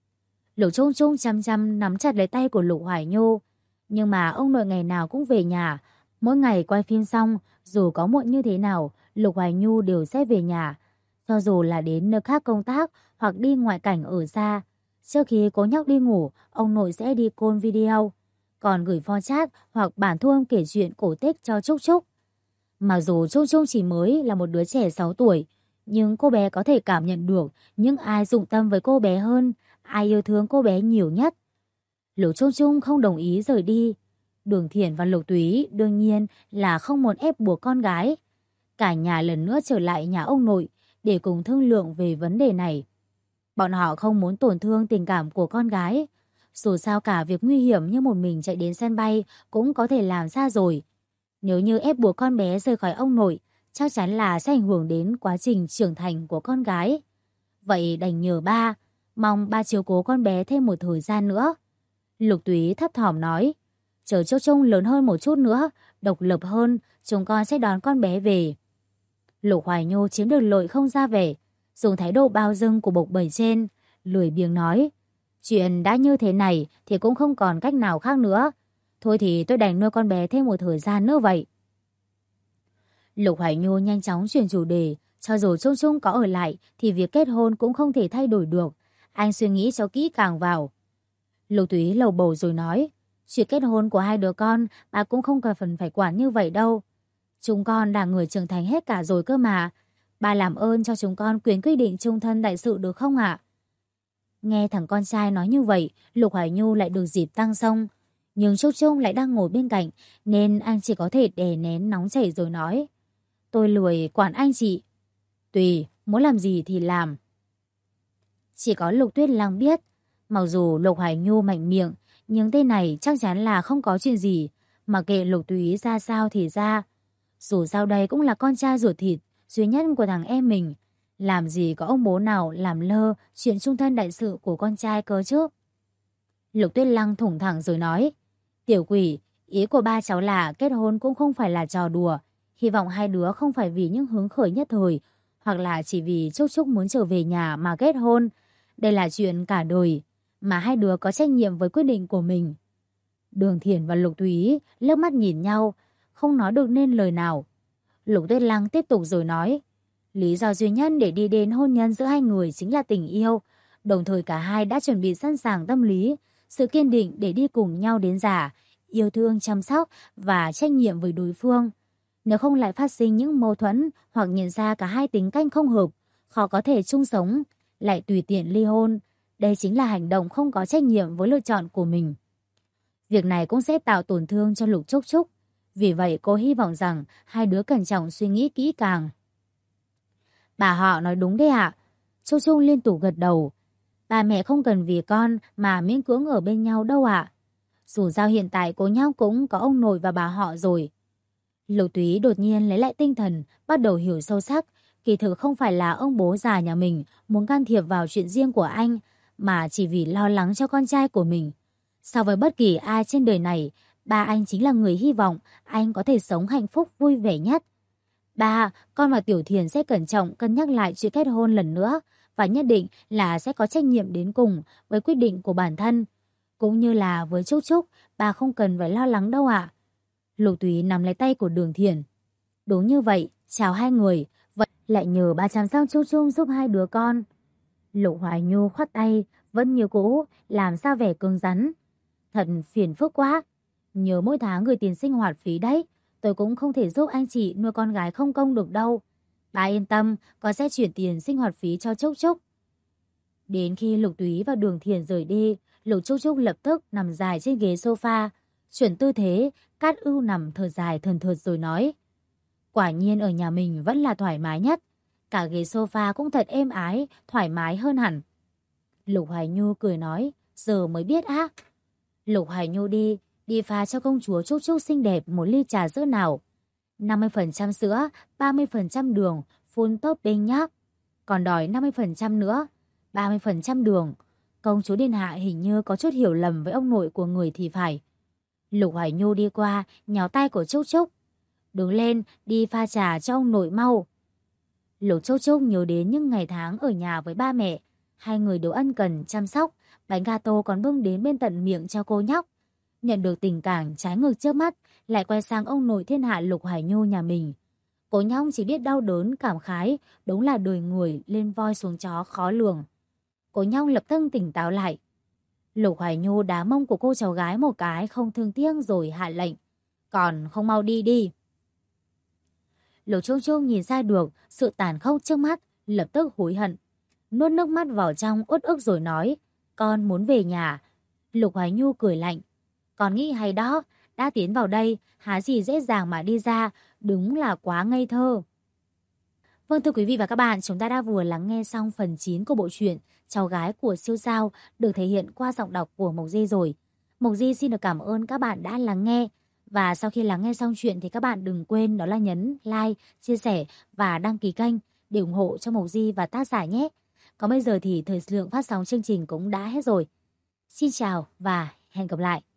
Lục Trung Trung chăm chăm nắm chặt lấy tay của Lục Hoài Nhu. Nhưng mà ông nội ngày nào cũng về nhà. Mỗi ngày quay phim xong, dù có muộn như thế nào, Lục Hoài Nhu đều sẽ về nhà. Cho dù là đến nơi khác công tác hoặc đi ngoại cảnh ở xa. Trước khi cố nhóc đi ngủ, ông nội sẽ đi call video, còn gửi phone chat hoặc bản thu âm kể chuyện cổ tích cho Trúc Trúc. Mặc dù Trúc Trúc chỉ mới là một đứa trẻ 6 tuổi, nhưng cô bé có thể cảm nhận được những ai dụng tâm với cô bé hơn, ai yêu thương cô bé nhiều nhất. Lục Trung Trung không đồng ý rời đi. Đường Thiển và Lục Túy đương nhiên là không muốn ép buộc con gái. Cả nhà lần nữa trở lại nhà ông nội để cùng thương lượng về vấn đề này. Bọn họ không muốn tổn thương tình cảm của con gái. Dù sao cả việc nguy hiểm như một mình chạy đến sân bay cũng có thể làm ra rồi. Nếu như ép buộc con bé rời khỏi ông nội, chắc chắn là sẽ ảnh hưởng đến quá trình trưởng thành của con gái. Vậy đành nhờ ba, mong ba chiếu cố con bé thêm một thời gian nữa. Lục Túy thấp thỏm nói, chờ Châu Trung lớn hơn một chút nữa, độc lập hơn, chúng con sẽ đón con bé về. Lục Hoài Nhu chiếm được lợi không ra vẻ, dùng thái độ bao dung của bộc bầy trên, lười biếng nói, chuyện đã như thế này thì cũng không còn cách nào khác nữa. Thôi thì tôi đành nuôi con bé thêm một thời gian nữa vậy. Lục Hoài Nhu nhanh chóng chuyển chủ đề, cho dù Trung Trung có ở lại thì việc kết hôn cũng không thể thay đổi được. Anh suy nghĩ cho kỹ càng vào. Lục Túy lầu bầu rồi nói, chuyện kết hôn của hai đứa con bà cũng không cần phần phải quản như vậy đâu. Chúng con là người trưởng thành hết cả rồi cơ mà. Bà làm ơn cho chúng con quyền quyết định chung thân đại sự được không ạ? Nghe thằng con trai nói như vậy, Lục Hoài Nhu lại được dịp tăng xông. Nhưng Trúc Trung lại đang ngồi bên cạnh, nên anh chỉ có thể đè nén nóng chảy rồi nói, tôi lười quản anh chị. Tùy, muốn làm gì thì làm. Chỉ có Lục Tuyết Lăng biết, Mặc dù Lục Hải Nhu mạnh miệng, nhưng tên này chắc chắn là không có chuyện gì, mà kệ Lục Túy ra sao thì ra. Dù sao đây cũng là con trai ruột thịt duy nhất của thằng em mình, làm gì có ông bố nào làm lơ chuyện chung thân đại sự của con trai cơ chứ. Lục Tuyết Lăng thủng thẳng rồi nói, tiểu quỷ, ý của ba cháu là kết hôn cũng không phải là trò đùa. Hy vọng hai đứa không phải vì những hứng khởi nhất thời, hoặc là chỉ vì Trúc Trúc muốn trở về nhà mà kết hôn. Đây là chuyện cả đời, mà hai đứa có trách nhiệm với quyết định của mình. Đường Thiển và Lục Thúy liếc mắt nhìn nhau, không nói được nên lời nào. Lục Tuyết Lăng tiếp tục rồi nói, lý do duy nhất để đi đến hôn nhân giữa hai người chính là tình yêu. Đồng thời cả hai đã chuẩn bị sẵn sàng tâm lý, sự kiên định để đi cùng nhau đến già, yêu thương chăm sóc và trách nhiệm với đối phương. Nếu không lại phát sinh những mâu thuẫn hoặc nhận ra cả hai tính cách không hợp, khó có thể chung sống, lại tùy tiện ly hôn. Đây chính là hành động không có trách nhiệm với lựa chọn của mình. Việc này cũng sẽ tạo tổn thương cho Lục Trúc Trúc. Vì vậy cô hy vọng rằng hai đứa cẩn trọng suy nghĩ kỹ càng. Bà họ nói đúng đấy ạ. Trúc Trúc liên tục gật đầu. Bà mẹ không cần vì con mà miễn cưỡng ở bên nhau đâu ạ. Dù sao hiện tại cô nhóc cũng có ông nội và bà họ rồi. Lục Túy đột nhiên lấy lại tinh thần, bắt đầu hiểu sâu sắc. Kỳ thực không phải là ông bố già nhà mình muốn can thiệp vào chuyện riêng của anh, mà chỉ vì lo lắng cho con trai của mình. So với bất kỳ ai trên đời này, ba anh chính là người hy vọng anh có thể sống hạnh phúc vui vẻ nhất. Ba, con và Tiểu Thiền sẽ cẩn trọng cân nhắc lại chuyện kết hôn lần nữa và nhất định là sẽ có trách nhiệm đến cùng với quyết định của bản thân. Cũng như là với Trúc Trúc, bà không cần phải lo lắng đâu ạ. Lục Túy nắm lấy tay của Đường Thiền. Đúng như vậy, chào hai người, vậy lại nhờ bà chăm sóc Trúc Trúc giúp hai đứa con. Lục Hoài Nhu khoát tay, vẫn như cũ, làm sao vẻ cứng rắn. Thật phiền phức quá. Nhớ mỗi tháng gửi tiền sinh hoạt phí đấy. Tôi cũng không thể giúp anh chị nuôi con gái không công được đâu. Bà yên tâm, con sẽ chuyển tiền sinh hoạt phí cho Trúc Trúc. Đến khi Lục Túy và Đường Thiền rời đi, Lục Trúc Trúc lập tức nằm dài trên ghế sofa, chuyển tư thế, Cát Ưu nằm thở dài thườn thượt rồi nói. Quả nhiên ở nhà mình vẫn là thoải mái nhất. Cả ghế sofa cũng thật êm ái, thoải mái hơn hẳn. Lục Hoài Nhu cười nói, giờ mới biết á. Lục Hoài Nhu đi pha cho công chúa Trúc Trúc xinh đẹp một ly trà sữa nào. 50% sữa, 30% đường, full topping nhá. Còn đòi 50% nữa, 30% đường. Công chúa Điện Hạ hình như có chút hiểu lầm với ông nội của người thì phải. Lục Hoài Nhu đi qua, nhéo tay của Trúc Trúc. Đứng lên, đi pha trà cho ông nội mau. Lục Trúc Trúc nhớ đến những ngày tháng ở nhà với ba mẹ. Hai người đều ân cần, chăm sóc. Bánh gato còn bưng đến bên tận miệng cho cô nhóc. Nhận được tình cảm trái ngược trước mắt, lại quay sang ông nội thiên hạ Lục Hải Nhu nhà mình. Cô nhóc chỉ biết đau đớn, cảm khái, đúng là đời người lên voi xuống chó khó lường. Cô nhóc lập tức tỉnh táo lại. Lục Hải Nhu đá mông của cô cháu gái một cái không thương tiếc rồi hạ lệnh. Còn không mau đi đi. Lục Trúc Trúc nhìn ra được sự tàn khốc trước mắt, lập tức hối hận. Nuốt nước mắt vào trong uất ức rồi nói, con muốn về nhà. Lục Hoài Nhu cười lạnh. Con nghĩ hay đó, đã tiến vào đây, há gì dễ dàng mà đi ra, đúng là quá ngây thơ. Vâng thưa quý vị và các bạn, chúng ta đã vừa lắng nghe xong phần 9 của bộ truyện Cháu gái của siêu sao được thể hiện qua giọng đọc của Mộc Di rồi. Mộc Di xin được cảm ơn các bạn đã lắng nghe. Và sau khi lắng nghe xong chuyện thì các bạn đừng quên đó là nhấn like, chia sẻ và đăng ký kênh để ủng hộ cho Mộc Di và tác giả nhé. Còn bây giờ thì thời lượng phát sóng chương trình cũng đã hết rồi. Xin chào và hẹn gặp lại.